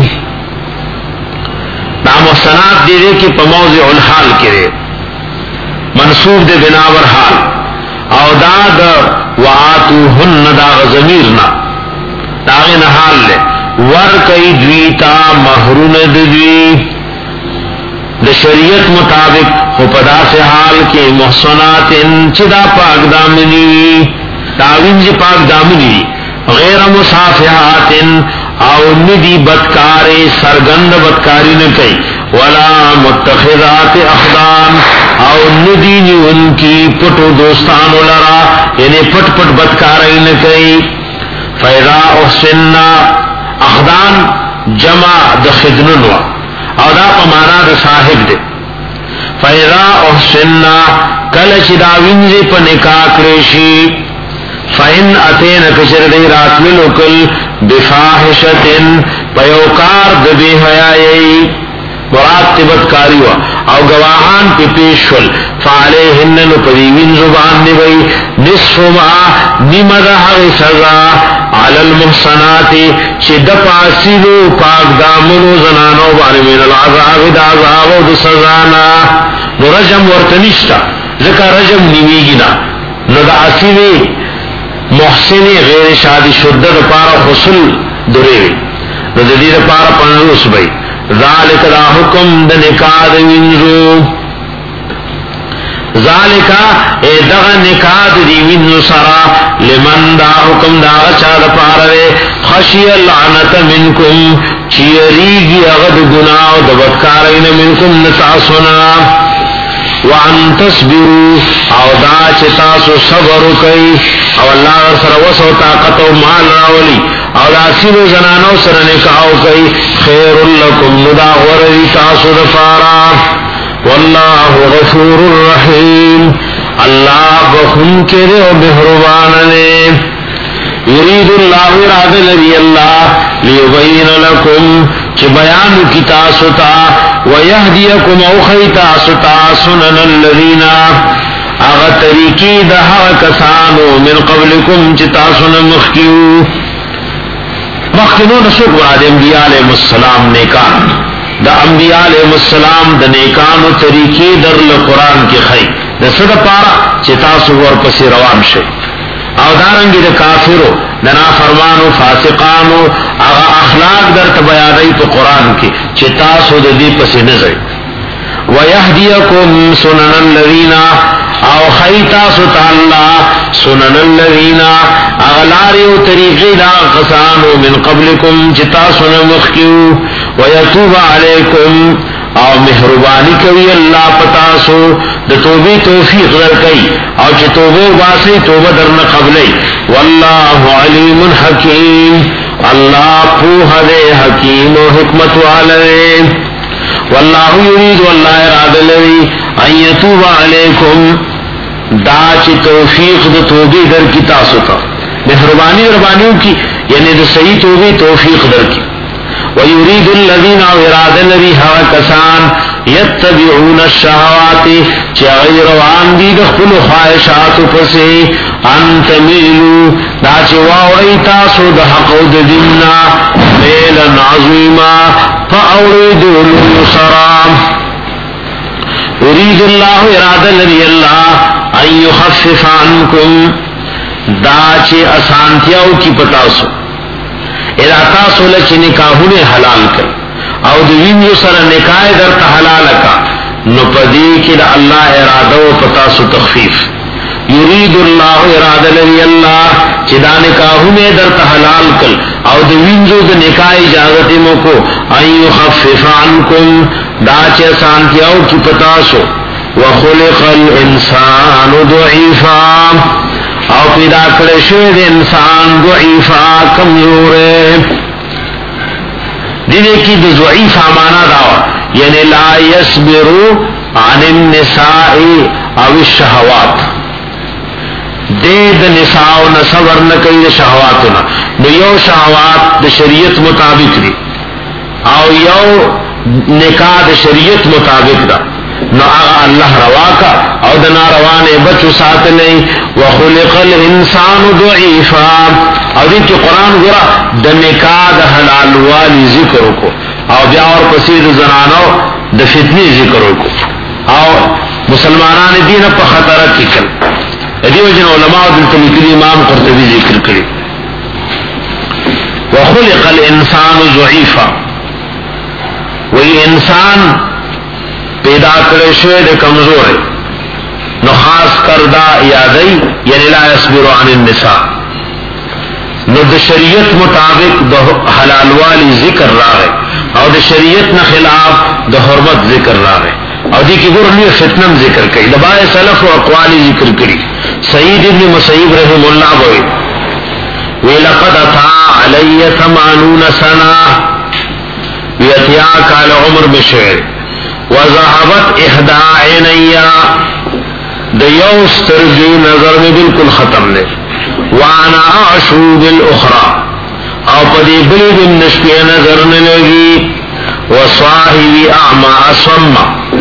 دا محسنات دی دے کی پا موضع الحال کرے منصوب دے بناور حال او دا دا وآتوہن دا غزمیرنا دا غین حال لے ورکی دویتا محرون دوی دا شریعت مطابق خپدا سے حال کے محسنات چدا پاک دامنی داوین جی پاک دامنی غیر مصافحات او ندی بدکاری سرگند بدکاری نکی ولا متخذات اخدان او ندی نی ان کی پٹو دوستانو لرا یعنی پٹ پٹ بدکاری نکی فیضا احسننا اخدان جمع د خدننوا او دا پمانا دا صاحب دے فیضا احسننا کلچ داوینزی پا نکاح کریشی فَإِنْ أَتَيْنَ كَشَرَ دَيْ رَاتْوِلُ كُلْ بِفَاحِشَةٍ پَيَوْكَارْ دَبِي حَيَائِي مراد تبت کاریوا او گواہان پی پیشول فَعَلَيْهِنَّ نُپَدِوِن زبان نبئی نصف ما نمد حغ سزا عَلَى الْمُحْسَنَاتِ چد پاسیلو پاک دامنو زنانو بانی من العذاب دا عذابو دا سزانا نو رجم ورطنشتا ذکر رجم نمیگینا نو دا اسیوی محسن غیر شادی شدد پارا خسل دریوی نو دا دیر پارا پنروس بھئی ذالک دا حکم دا نکاح دا وینزو ذالکا اے دغا نکاح دی وینزو سرا لمن دا حکم دا غچا دا پارا دے خشی اللعنت منکم چیریگی اغد گناہ دا بدکارین منکم نتاسونا وان تصبروا او دا چتاسو صبر کئی او اللہ سر وسو طاقت و مال راولی او دا سینو زنانو سر نکاو کئی خیر لکم ندا غرری تاسو دفارا واللہ غفور الرحیم اللہ بخون کرے و بحرباننے یرید اللہ اراد لری اللہ لیبین لکم چی بیانو کی تاسوتا ویہدیکم اوخی تاسوتا سنن الذین اغا طریقی دہا کسانو من قبلکم چی تاسونا مخیو مخینو نسوک بعد انبیاء علیہ السلام نیکان دا انبیاء علیہ السلام دا نیکانو طریقی در لقرآن کی خی دا صدا پارا چی تاسو ورپسی روان شئی دارنگی دا کافرو دنا فرمانو فاسقانو اغا اخلاق در تبیانی پا قرآن کی چی تاسو دا دی پسی نظر وَيَهْدِيَكُمْ سُنَنَ الَّذِينَ او خیتاسو تعالی سنن الَّذِينَ اغلاریو طریقی دا قسانو من قبلکم چی تاسو نمخکیو وَيَتُوبَ عَلَيْكُمْ او مہربانی کوي اللہ پتاسو د توبې توفیق درکړي او چې توبه واسي توبه درنه قبلې والله علیم حکیم الله په دې حکیم او حکمت والے والله یرید والله اراده لري ان یتوب علیکم دا چې توفیق د توبې درکې تاسو ته مہربانی ربانیو کی یعنی د صحیح توبې توفیق درکې ويريد الذين اراده لري هوا کسان يتبعون الشهوات چا روان دي د خپل خواهشات پسې ان تميلوا دا چې واوري تاسو د حق او د دیننا ميل عظيما فاوريدوا السرام يريد الله اراده لري الله ان يخفف عنكم دا چې اسانتیاو کی پتاسو اذا تاسو لچ نکاحونه حلال کړ او د وینځو سره نکاح درته حلال کا نو پدې کې د الله اراده او پتا سو تخفیف یرید الله اراده لري الله چې دا نکاحونه درته حلال کړ او د وینځو د نکاح اجازه مو کو ايو خفف عنکم دا چې سانتیاو کی پتا سو وخلق الانسان ضعیفا او پیدا کړی شوی د انسان ضعیفا کمزور دې کې د ضعیف معنا دا یعنی لا یصبر عن النساء او الشهوات دې د نساء او صبر نه کوي شهواتونه نو یو شهوات د شریعت مطابق دي او یو نکاح د شریعت مطابق ده نو الله روا کا او د ناروانه بچو ساتلې وخلق الانسان ضعیفا او دې چې قران ګره د نکاح د حلال والی ذکر وکړو او بیا اور پسې د زنانو د فتنې ذکر وکړو او مسلمانان دین په خطر کې کړ دې وجه علماء د تلقی امام قرطبی ذکر کړی وخلق الانسان ضعیفا وی انسان پیدا کړی شوی د کمزور نو خاص کردا یادای یعنی لا یصبر عن النساء نو د شریعت مطابق د حلال والی ذکر راغی او د شریعت نه خلاف د حرمت ذکر راغی او دې کې ګورنی فتنم ذکر کړي د بای سلف او اقوال ذکر کړي سعید ابن مسیب رحم الله وی وی لقد اتى علی ثمانون سنه یتیا کال عمر بشیر وذهبت احدى عینیا د یو سترګې نظر می بالکل ختم نه وانا اعشو بالاخرى او پدې بلې د نشپې نظر نه لګي وصاحبي اعمى اصم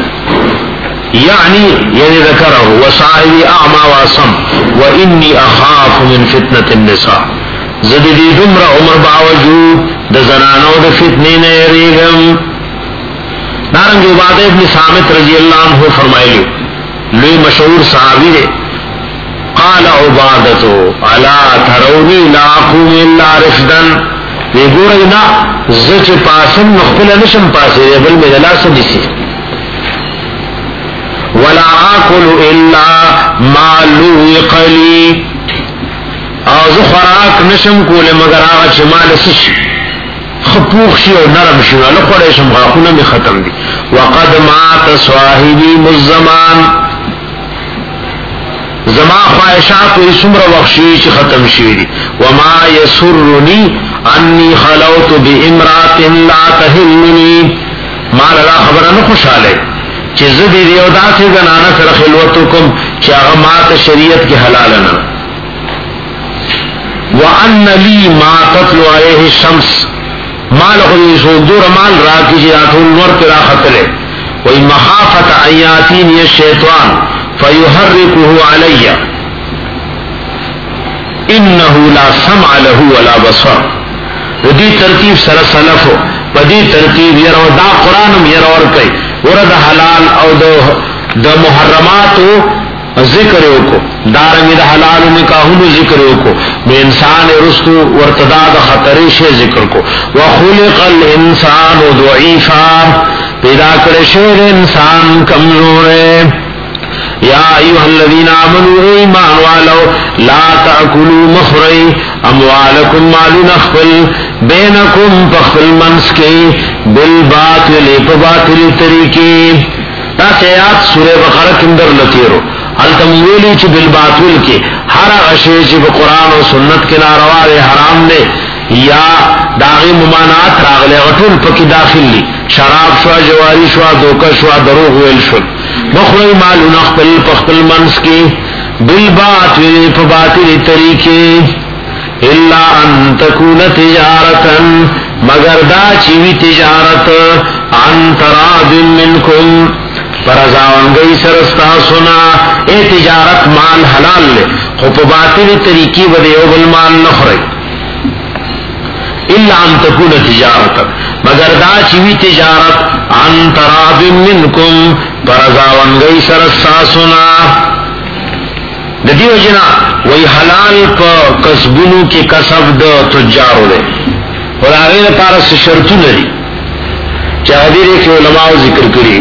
يعني يعني ذكره وصاحبي اعمى واصم واني اخاف من فتنه النساء زد دې دمر عمر باوجود د زنانو د فتنې نه ریږم نارنگ عبادہ ابن صامت رضی اللہ عنہ فرمائے لوی مشہور صحابی دے قال عبادتو علا ترونی لا اقوم الا رفدن وی گورئینا زچ پاسم نخپل نشم پاسے بل میں دلاس نسی ولا آکل الا ما لوقلی اوز خوراک نشم کول مگر آغا چمال سش خپوخ شي او نرم شي نو خورې شم غاخونه می ختم دي وقد مات صاحبي مزمان زما خواہشات وي سمره وحشي چې ختم شي دي وما يسرني اني خلوت بامراه لا تهمني ما لا خبر نه خوشاله چې زه دې یو داسې زنانه سره خلوت کوم چې هغه ماته شریعت کې حلال نه وان لي ما تطلع عليه الشمس مال خو سو دور مال را کی جاتون نور کرا خطلے وی مخافت ایاتین الشیطان فیحرکه علی انه لا سمع له ولا بصر ودی ترتیب سره سلفو بدی ترتیب یرو دا قرانم یرو ور کوي ورته حلال او د د محرمات ذکر کو دارنګ د حلال نکاحونو ذکر کو نو انسان رستو ورتدا د خطر شی ذکر کو وخلق الانسان ضعیفا پیدا کړی شی انسان کمزور ہے یا ایها الذین آمنوا ایمان والو لا تاکلوا مخری اموالکم مال نخل بینکم بخل منس کے بالباطل بباطل طریقے تاسو آیات سورہ بقرہ کے اندر لتیرو التمویلی چی بالباطل کے ہر اشیاء چی بقرآن و سنت کے ناروا دے حرام دے یا داغی ممانعات راغلے غطول پکی داخل لی شراب شوا جواری شوا دوکا شوا دروغ ویل شوا مخری مالون اخپل پخپل منس کی بالباطل پباطل طریقے الا ان تکون تجارتا مگر دا چیوی تجارت عن تراد منکم پرزاون گئی سرستا سنا اے تجارت مال حلال لے خوب باطل طریقی بدیو بالمال نخرے الا ان تکون تجارت مگر دا چیوی تجارت عن تراد منکم پرزاون گئی سرستا سنا ندیو جنا وی حلال پا کسبنو کی کسب دا تجارو لے اور آغیر پارس شرطو لری چاہدیر کے علماء ذکر کری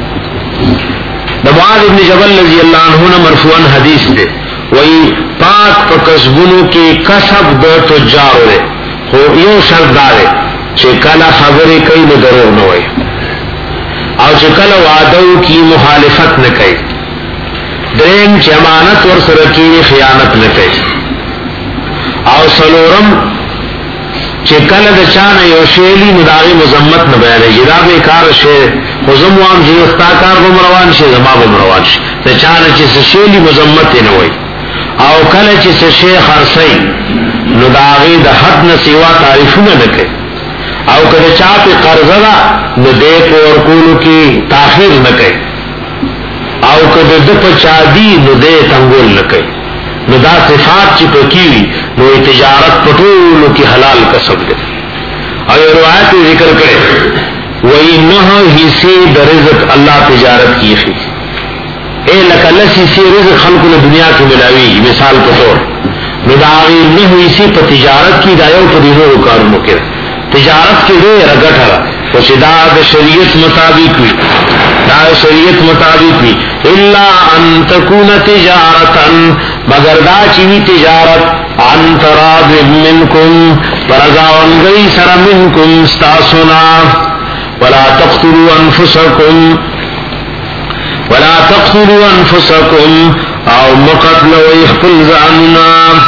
معاذ ابن جبل رضی اللہ عنہ مرفوعاً حدیث دے وہی پاک پا کسبنو کی کسب دا تجارو لے ہو یو شرط دارے چھے کلا خبری کئی ندرو نوئے اور چھے کلا وعدو کی مخالفت نکئی درین چه امانت ور سرکی خیانت نکے او سلورم چه کل دا چانا یو شیلی نداغی مزمت نبیانے جدا بے کار شے خزم وام جی اختا کار بمروان شے زما بمروان شے دا چانا چه سشیلی مزمت نوئی او کل چه سشی خرسی نداغی دا حد نسیوا تعریفون نکے او کل چاپ قرضہ ندے پورکولو کی تاخیر نکے او کده د پچادی نو دے تنگول نکي نو دا صفات چې پکې نو تجارت پټولو کې حلال کسب ده او روایت ذکر کړي وای نه حصے د رزق الله تجارت کیږي اے لکلسی سی رزق خلق له دنیا کې ملاوي مثال په تور نو دا نه حصے په تجارت کې دایو په دینو کارونو کې تجارت کې ډېر رګټه او شدا د شریعت مطابق وي دا شریعت مطابق وي الا ان تكون تجارتا مگر دا چی تجارت عن تراد منکم فرزاون گئی سر منکم استاسنا ولا تقتلوا انفسکم ولا تقتلوا انفسکم او مقتل ويخفل زعننا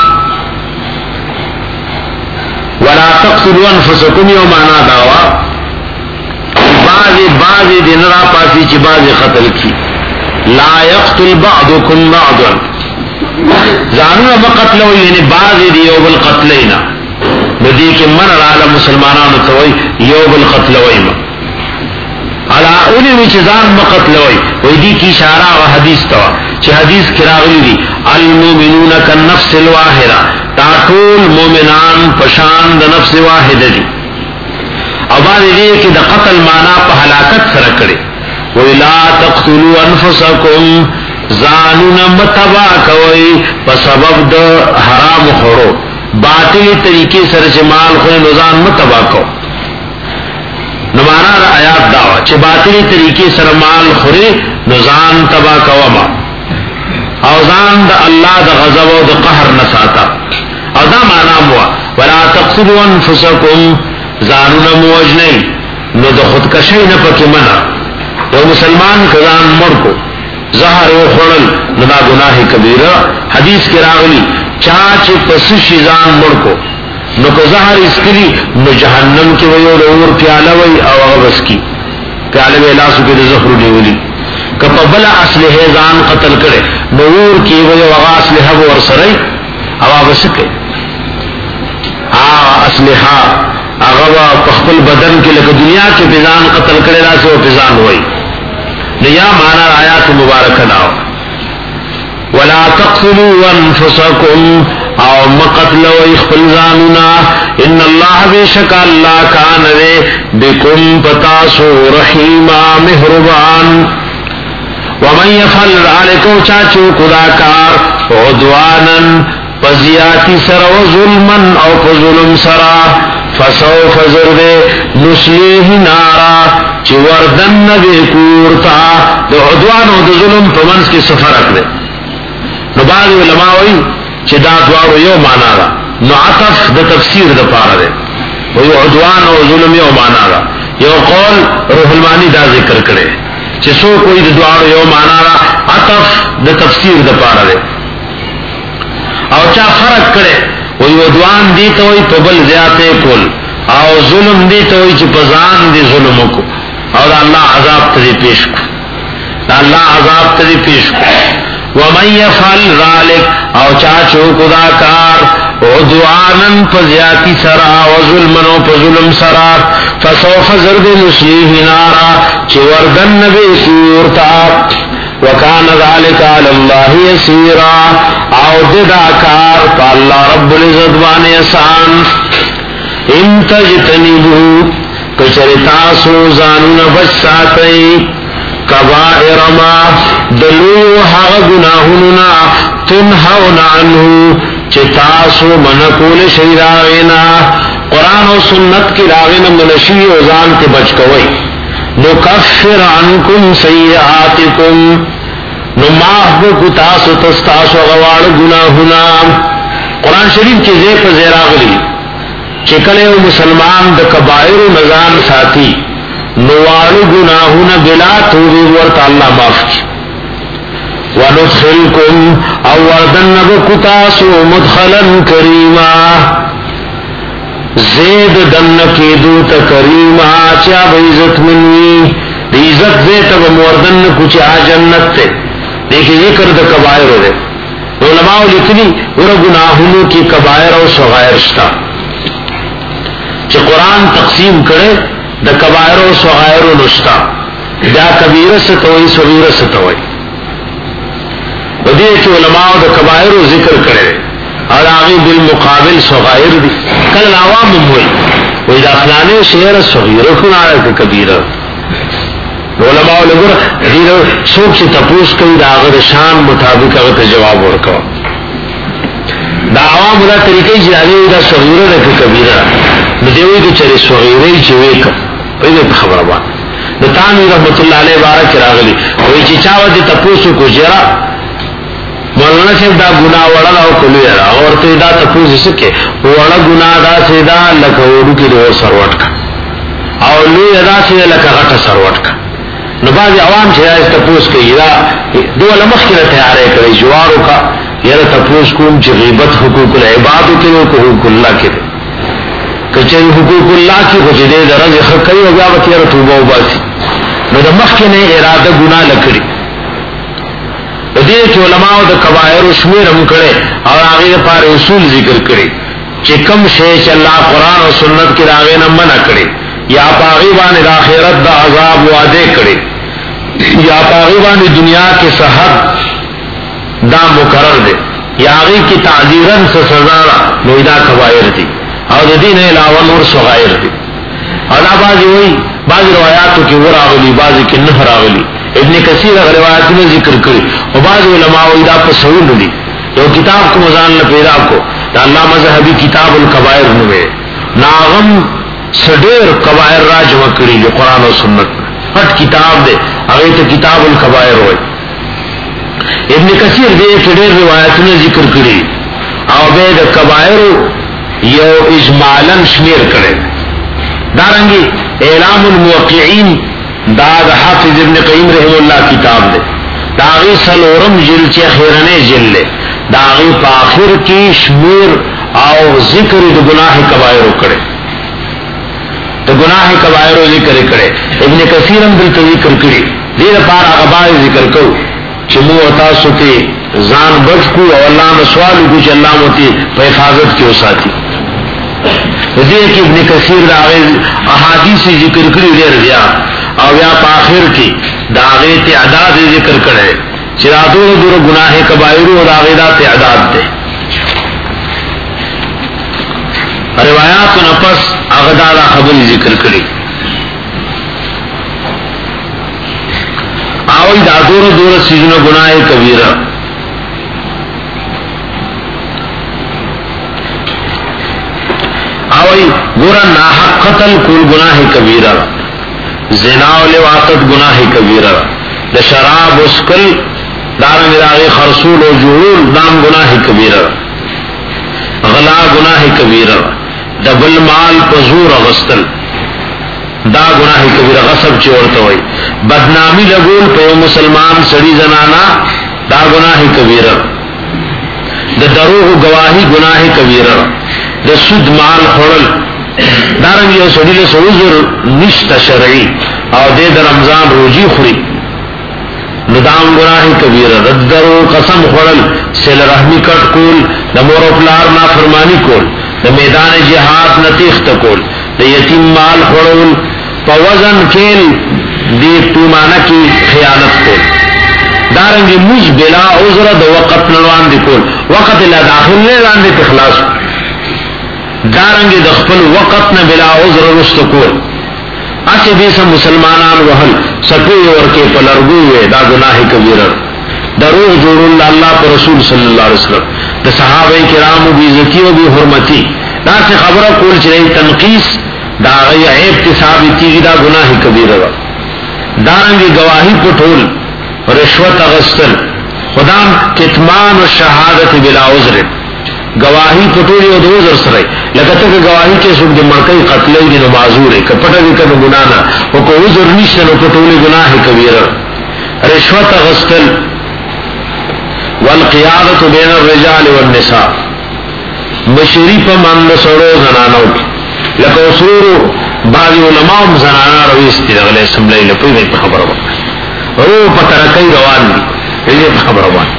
ولا تقتلوا انفسکم یو معنی داوا بعضی بعضی دن را پاسی چی بعضی قتل کی لا یقتل بعضکم بعضا زانو مقتل وی یعنی بعضی دی یو بالقتلینا ندی که من العالم مسلمانانو توی یو بالقتل وی ما علا اولی وی چی زان مقتل وی وی دی کی اشارہ و حدیث توا چی حدیث کراغلی دی المومنون کن نفس الواحدہ تاکول مومنان پشان دا نفس واحد دی او بعضی دی که دا قتل مانا پا حلاکت سرکڑی وَلَا تَقْتُلُوا أَنفُسَكُمْ زانون متبا کوئی پا سبب دا حرام خورو باطل طریقے سر چمال خوی نزان متبا کو نمانا دا آیات داوا چھ باطل طریقے سر مال خوری نزان تبا کوما او زان دا اللہ دا غضب و دا قہر نساتا او دا مانا موا وَلَا تَقْتُلُوا أَنفُسَكُمْ زانون موجنی نو دا خودکشی نپکی منا تو مسلمان کزان مر کو زہر و خورل ندا گناہ کبیرہ حدیث کے راغلی چاچ پس شیزان مر کو نو کو زہر اسکری نو جہنم کی وی اور اور پیالہ وی او اغبس کی پیالہ وی لاسو کے زہر دیولی کپا بلا اسلحہ زان قتل کرے نو اور کی وی وغا اسلحہ و ورسرائی او اغبس کے آ اسلحہ اغبا پخپل بدن کے لکہ دنیا کے پیزان قتل کرے لاسو و پیزان ہوئی نیا مانا آیات مبارک ناو ولا تقتلوا انفسکم او مقتل و اخفل زاننا ان اللہ بیشک اللہ کانوے بکم پتاسو رحیما مہربان ومن يفعل ذلك چاچو کداکار عدوانا پزیاتی سر و ظلما او پظلم سرا فسوف زرد نسلیه نارا چی وردن نبی کورتا دو عدوان و دو ظلم پمنس کی سفرک دے. نو بعض علماء وی چی دا دوارو یو مانا دا نو عطف دا تفسیر دا پارا دے وی عدوان و ظلم یو مانا دا. یو قول روح المانی دا ذکر کرے چی سو کوئی دا دوارو یو مانا دا عطف دا تفسیر دا پارا دے او چا فرق کرے وی عدوان دیتا وی پبل زیادے کول او ظلم دیتا وی چی پزان دی ظلمو کو او دا اللہ عذاب تدی پیش کو دا اللہ عذاب تدی پیش کو. ومن یفعل ذالک او چاچو کدا کار عدوانا پزیاتی سرا و ظلمن و پظلم سرا فسوف زرد نسلیه نارا چی وردن نبی سورتا وکان ذالک علی اللہ یسیرا او ددا کار پا اللہ رب العزت بان احسان. ان تجتنبو کچرتاسو زانون بچ ساتئی کبائر ما دلو حق گناہننا تنہون عنہ چتاسو منکول شیراغینا قرآن و سنت کی راغینا منشی اوزان کے بچ کوئی نکفر عنکم سیئاتکم نماح بکو تاسو تستاسو غوار گناہنا. قرآن شریف کی زیب زیراغلی چکلے و مسلمان دا کبائر نظام ساتھی نوالو گناہونا بلا توبی ورطا اللہ معاف کی. وندخلکم اوردن نبکو تاسو مدخلا کریما زید دن کی دوتا کریما چا بعزت منوی دی عزت زیتا بموردن کچھ آ جنت تے. دیکھیں ذکر دا کبائر ہو دے علماء لکھنی ور گناہونو کی کبائر اور صغائر شتا چا قرآن تقسیم کرے دا کبائر و صغائر و نشتا دا کبیر ستوئی صغیر ستوئی ودیئے چو علماء دا کبائر و ذکر کرے اور آغی بالمقابل صغائر دی کل عوام ہوئی وی دا فلانے شہر صغیر کن آرہ کہ کبیر علماء لگر دیر سوک چی تپوس کئی دا آغا شان مطابق آغا جواب ورکا دا عوام دا طریقی جانے دا صغیر دا کہ کبیر ندیوی دا چرے صغیری چوے کم پہلے خبر بات نتانی رحمت اللہ علیہ بارہ کی راغلی وہی چی چاوہ دی تپوسو کو جرا مولانا صاحب دا گناہ وڑا او کلوی را اور تو دا تپوس سکے وڑا گناہ دا سیدا لکا وڑو کی دور سروٹ کا اور لوی ادا سیدا لکا غٹا سروٹ کا. نباز عوام چھے اس تپوس کے یہ دو علمخ کی تیارے کرے جوارو کا یہ تپوس کون چی غیبت حقوق العبادو کے کو حقوق اللہ کے کچھئی حقوق اللہ کی خجدے درز خکری و بیا بطیر توبہ باسی نو دا مخی نے ارادہ گناہ لکڑی دیکھ علماء دا کبائر و شمیر ہم کرے اور آگے پار اصول ذکر کرے چی کم شیش اللہ قرآن و سنت کی راغے نہ منع کرے یا پاغیبان الاخرت دا عذاب وعدے کرے یا پاغیبان دنیا کے صحت دا مقرر دے یا آگے کی تعذیرن سے سزا نویدہ کبائر دی اور دین علاوہ نور صغائر دی. اور بعضی وہی بعض روایاتوں کی وہ راغلی بعضی کی نہ راغلی ابن کثیر روایات میں ذکر کری اور بعض علماء ادا پر سہول لی تو کتاب کو مزان نہ پیدا کو اللہ مذہبی کتاب الکبائر میں ناغم سڈیر کبائر راج وکری جو قرآن و سنت ہٹ کتاب دے اگر تو کتاب الکبائر ہوئے ابن کثیر دے فڈیر روایت میں ذکر کری اور بید کبائر یو اجمالاً شمیر کرے دارنگی اعلام الموقعین داد حافظ ابن قیم رحم اللہ کتاب دے داغی سلورم جل چے خیرنے جل لے داغی پاخر کی شمیر او ذکر دو گناہ کبائرو کرے تو گناہ کبائرو ذکر کرے ابن کثیرم دل تو ذکر کرے دیر پار اغبار ذکر کرو چمو اتاسو تے زان بچ کو اور اللہ نے سوال کو چ اللہ موتی پہ حفاظت کیوں ساتھی دیکھ کہ ابن کثیر داغے احادیث ذکر کری دیر دیا اور یا پاخر کی داغے تعداد ذکر کرے چرادو دور گناہ کبائر اور داغے دا تعداد دے روایات نفس اغدادا خبر ذکر کری اوی دا دور دور سیزن گناہ کبیرہ. اوی گورا ناحق قتل کول گناہ کبیرہ، زنا و لواطت گناہ کبیرہ، دا شراب اسکل دارنگ داغی خرسول و جعول دام گناہ کبیرہ، غلا گناہ کبیرہ، دبل مال پزور غستل دا گناہ کبیرہ، غصب چورتا ہوئی، بدنامی لگول پہ مسلمان سڑی زنانا دا گناہ کبیرہ، دا دروغ گواہی گناہ کبیرہ، دا سود مال خورل دارنگ یو سڑی لس عذر نشت شرعی او دے دا رمضان روجی خوری ندام گناہ کبیرہ، رد درو قسم خورل، سیل رحمی کٹ کول، دا مور و پلار نا فرمانی کول، دا میدان جہاد نتیخت کول، دا یتیم مال خورل، پا وزن کیل دی پیمانہ کی خیانت کول، دارنگی مجھ بلا عذر دا وقت نلوان دی کول، وقت اللہ داخل نے لان دی تخلاص، دارنگی دا خپل وقت نا بلا عذر رست کول، اچھے بیسا مسلمانان وحل سپوی ورکے پلرگوئے دا گناہ کبیرہ، دروغ جوڑ اللہ اللہ پر رسول صلی اللہ علیہ وسلم، دا صحابہ کرام بھی ذکی و بھی حرمتی، دا سے خبرہ کول چلے تنقیس دا غی عیب تصابی تیگی دا گناہ کبیرہ، دارنگی گواہی پٹھول رشوت اغسطل، خدام کتمان و شہادت بلا عذر، گواہی پٹولی و دو عذر سرائی، لگتا کہ گواہی کے سکھ دی مرکئی قتلی دی نمازور ہے، کپٹا دی کن گنانا، و کو عذر نیشتن و پٹولی گناہ کبیرہ، رشوت اغسطل، والقیادت بین الرجال والنساء، مشری پا مند سڑو زنانو کی، لکہ اسرورو بعضی علماء زنانا رویستی دغلی اسمبلی لپوی میں پا خبر وقت رو پا ترکی روان دی یہ پا خبر وقت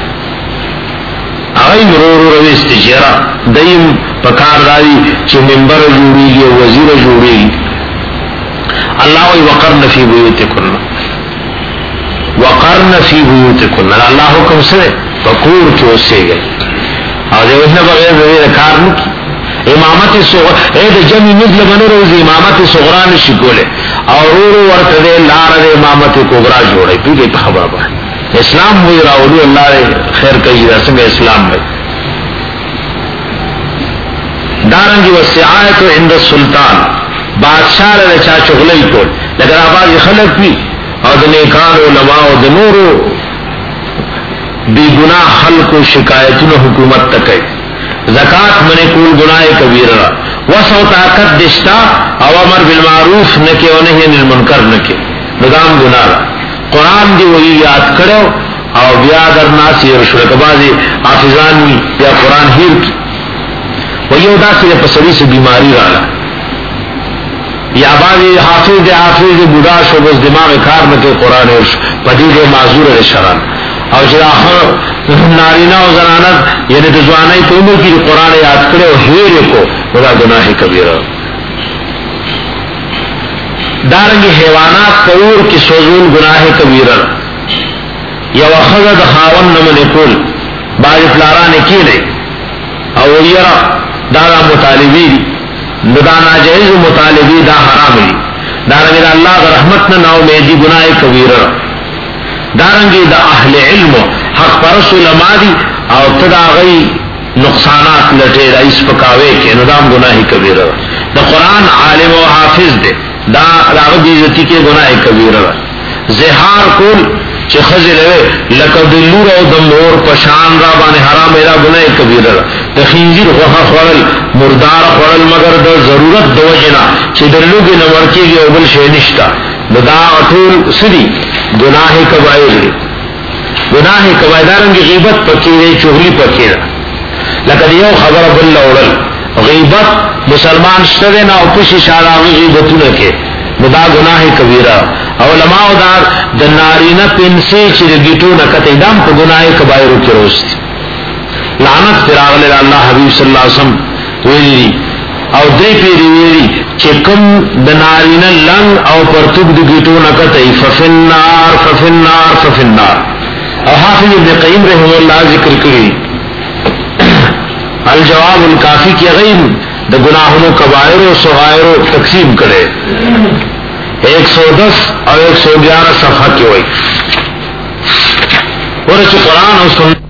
اغیم رو رو رویستی چیرا دیم پکار داری چی ممبر جوڑی گی وزیر جوڑی گی اللہ وی وقرن فی بیوتکن وقرن فی بیوتکن اللہ حکم سے فکور کی اس سے گئے اور جو اس نے بغیر بغیر کار نکی امامت صغرا اے دا جمعی مثل بنو روزی امامت صغرا نشی کولے اور رو رو ورطدے لار دے امامت کبرا جوڑے پیلے پا خبر بہن اسلام ہوئی راولو اللہ رے خیر کجی رسم اسلام میں دارنگی وسعایت عند السلطان بادشاہ رے چا چغلی کول لیکن آباز خلق بھی اور دنیکان علماء و دنورو بی گناہ خلق و شکایتون حکومت تکے زکاة من کول گناہ کبیرہ وسو طاقت دشتا او امر بالمعروف نکے و نہیں انل منکر نکے ندام گناہ قرآن دی وہی یاد کرو او بیا در ناسی رشوہ کبازی حافظان یا قرآن ہیر کی وہی ادا سے پسری سے بیماری رالا یا بازی حافظ دے حافظ دے بودا شو بس دماغ کار نکے قرآن پدید معذور رشران او جدا آخر نارینا و زنانت یعنی دزوانائی تو عمر کی قرآن یاد کرے و ہیرے کو ودا گناہ کبیرہ دارنگی حیوانات پور کی سوزون گناہ کبیرہ یا وخذ خاون نمن کل بعض پلارانے کی نہیں او یرا دارا مطالبی دا ناجائز مطالبی دا حرام لی دارنگی دا اللہ دا رحمت ناو میدی گناہ کبیرہ دارنگی دا اہل علم حق پرس علماء دی او تدا غی نقصانات لٹے دا اس پکاوے کے ندام گناہ کبیرہ دا قرآن عالم و حافظ دے دا راغب عزتی کے گناہ کبیرہ زہار کول چی خزر ہے لکا دلور او دمور پشان را بانے حرام ایرا گناہ کبیرہ دا خینزیر خوخا خورل مردار خورل مگر دا ضرورت دو جنا چی دلو کی نورکی گی او بل شینشتا دا دا اطول سری گناہ کبائر دی گناہ کبائر دارنگی غیبت پکیرے چغلی پکیرہ لکا دیو خبر بل لوڑل غیبت مسلمان شتدے نا او پشی شاراغی غیبتو نکے دا گناہ کبیرہ علماء دار دا نارینا پنسے چر گیٹو نکتے دام پا گناہ کبائرو کی روستی لعنت پر آغل اللہ حبیب صلی اللہ علیہ وسلم ویلی او دے پیری ویلی چکم دا نارینا لنگ او پرتب دا گیٹو نکتے ففنار ففنار ففنار او حافظ ابن قیم رحمہ اللہ ذکر کری الجواب الکافی کی غیر دا گناہنو کبائرو صغائرو تقسیم کرے ایک سو دس اور ایک سو گیارہ صفحہ کی ہوئی ورچ قرآن او سنت